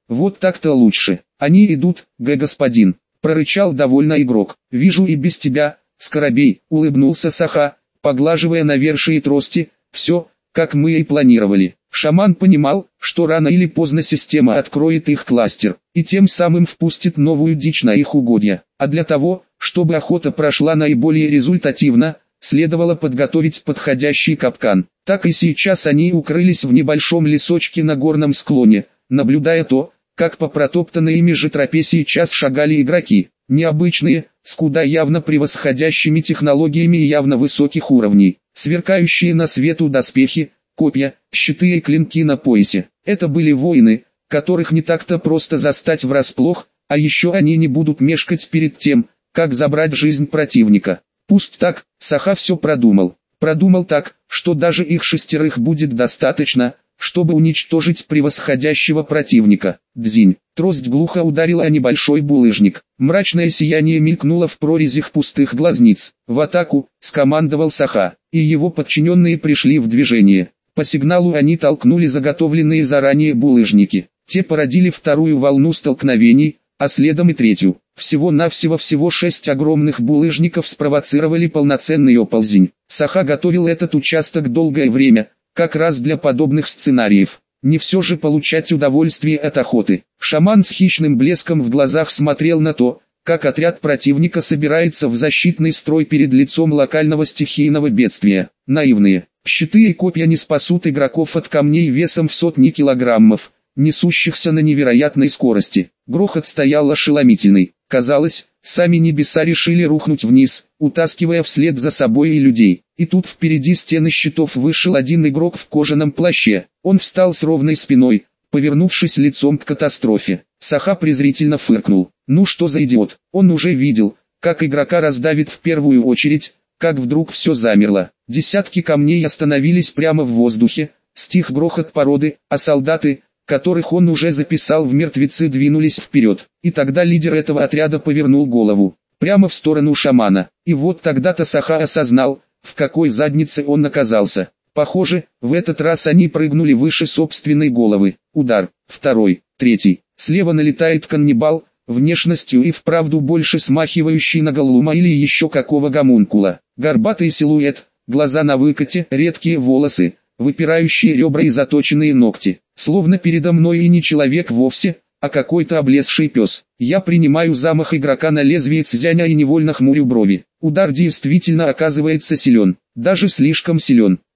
Вот так-то лучше. Они идут, господин. Прорычал довольно игрок. Вижу и без тебя, Скоробей, улыбнулся Саха, поглаживая навершие трости. Все, как мы и планировали. Шаман понимал, что рано или поздно система откроет их кластер, и тем самым впустит новую дичь на их угодья. А для того, чтобы охота прошла наиболее результативно, следовало подготовить подходящий капкан. Так и сейчас они укрылись в небольшом лесочке на горном склоне, наблюдая то, как по протоптанной ими же тропе сейчас шагали игроки. Необычные, с куда явно превосходящими технологиями и явно высоких уровней, сверкающие на свету доспехи, копья, щиты и клинки на поясе. Это были воины, которых не так-то просто застать врасплох, а еще они не будут мешкать перед тем, как забрать жизнь противника. Пусть так, Саха все продумал. Продумал так, что даже их 6 будет достаточно, чтобы уничтожить превосходящего противника. Дзинь. Трость глухо ударила о небольшой булыжник. Мрачное сияние мелькнуло в прорезях пустых глазниц. В атаку, скомандовал Саха, и его подчиненные пришли в движение. По сигналу они толкнули заготовленные заранее булыжники. Те породили вторую волну столкновений, а следом и третью. Всего 6 огромных булыжников спровоцировали полноценный оползень. Саха готовил этот участок долгое время, как раз для подобных сценариев. Не все же получать удовольствие от охоты. Шаман с хищным блеском в глазах смотрел на то, как отряд противника собирается в защитный строй перед лицом локального стихийного бедствия. Наивные. Щиты и копья не спасут игроков от камней весом в сотни килограммов, несущихся на невероятной скорости. Грохот стоял ошеломительный. Казалось, сами небеса решили рухнуть вниз, утаскивая вслед за собой и людей. И тут впереди стены щитов вышел один игрок в кожаном плаще. Он встал с ровной спиной, повернувшись лицом к катастрофе. Саха презрительно фыркнул. Ну что за идиот? Он уже видел, как игрока раздавит в первую очередь, как вдруг все замерло. Десятки камней остановились прямо в воздухе, стих грохот породы, а солдаты, которых он уже записал в мертвецы, двинулись вперед. И тогда лидер этого отряда повернул голову, прямо в сторону шамана. И вот тогда-то Саха осознал, в какой заднице он оказался. Похоже, в этот раз они прыгнули выше собственной головы. Удар, второй, третий. Слева налетает каннибал, внешностью и вправду больше смахивающий на голлума или еще какого гомункула. Горбатый силуэт, глаза на выкате, редкие волосы, выпирающие ребра и заточенные ногти. Словно передо мной и не человек вовсе, а какой-то облезший пес. Я принимаю замах игрока на лезвие цзяня и невольно хмурю брови. Удар действительно оказывается силен, даже слишком силен.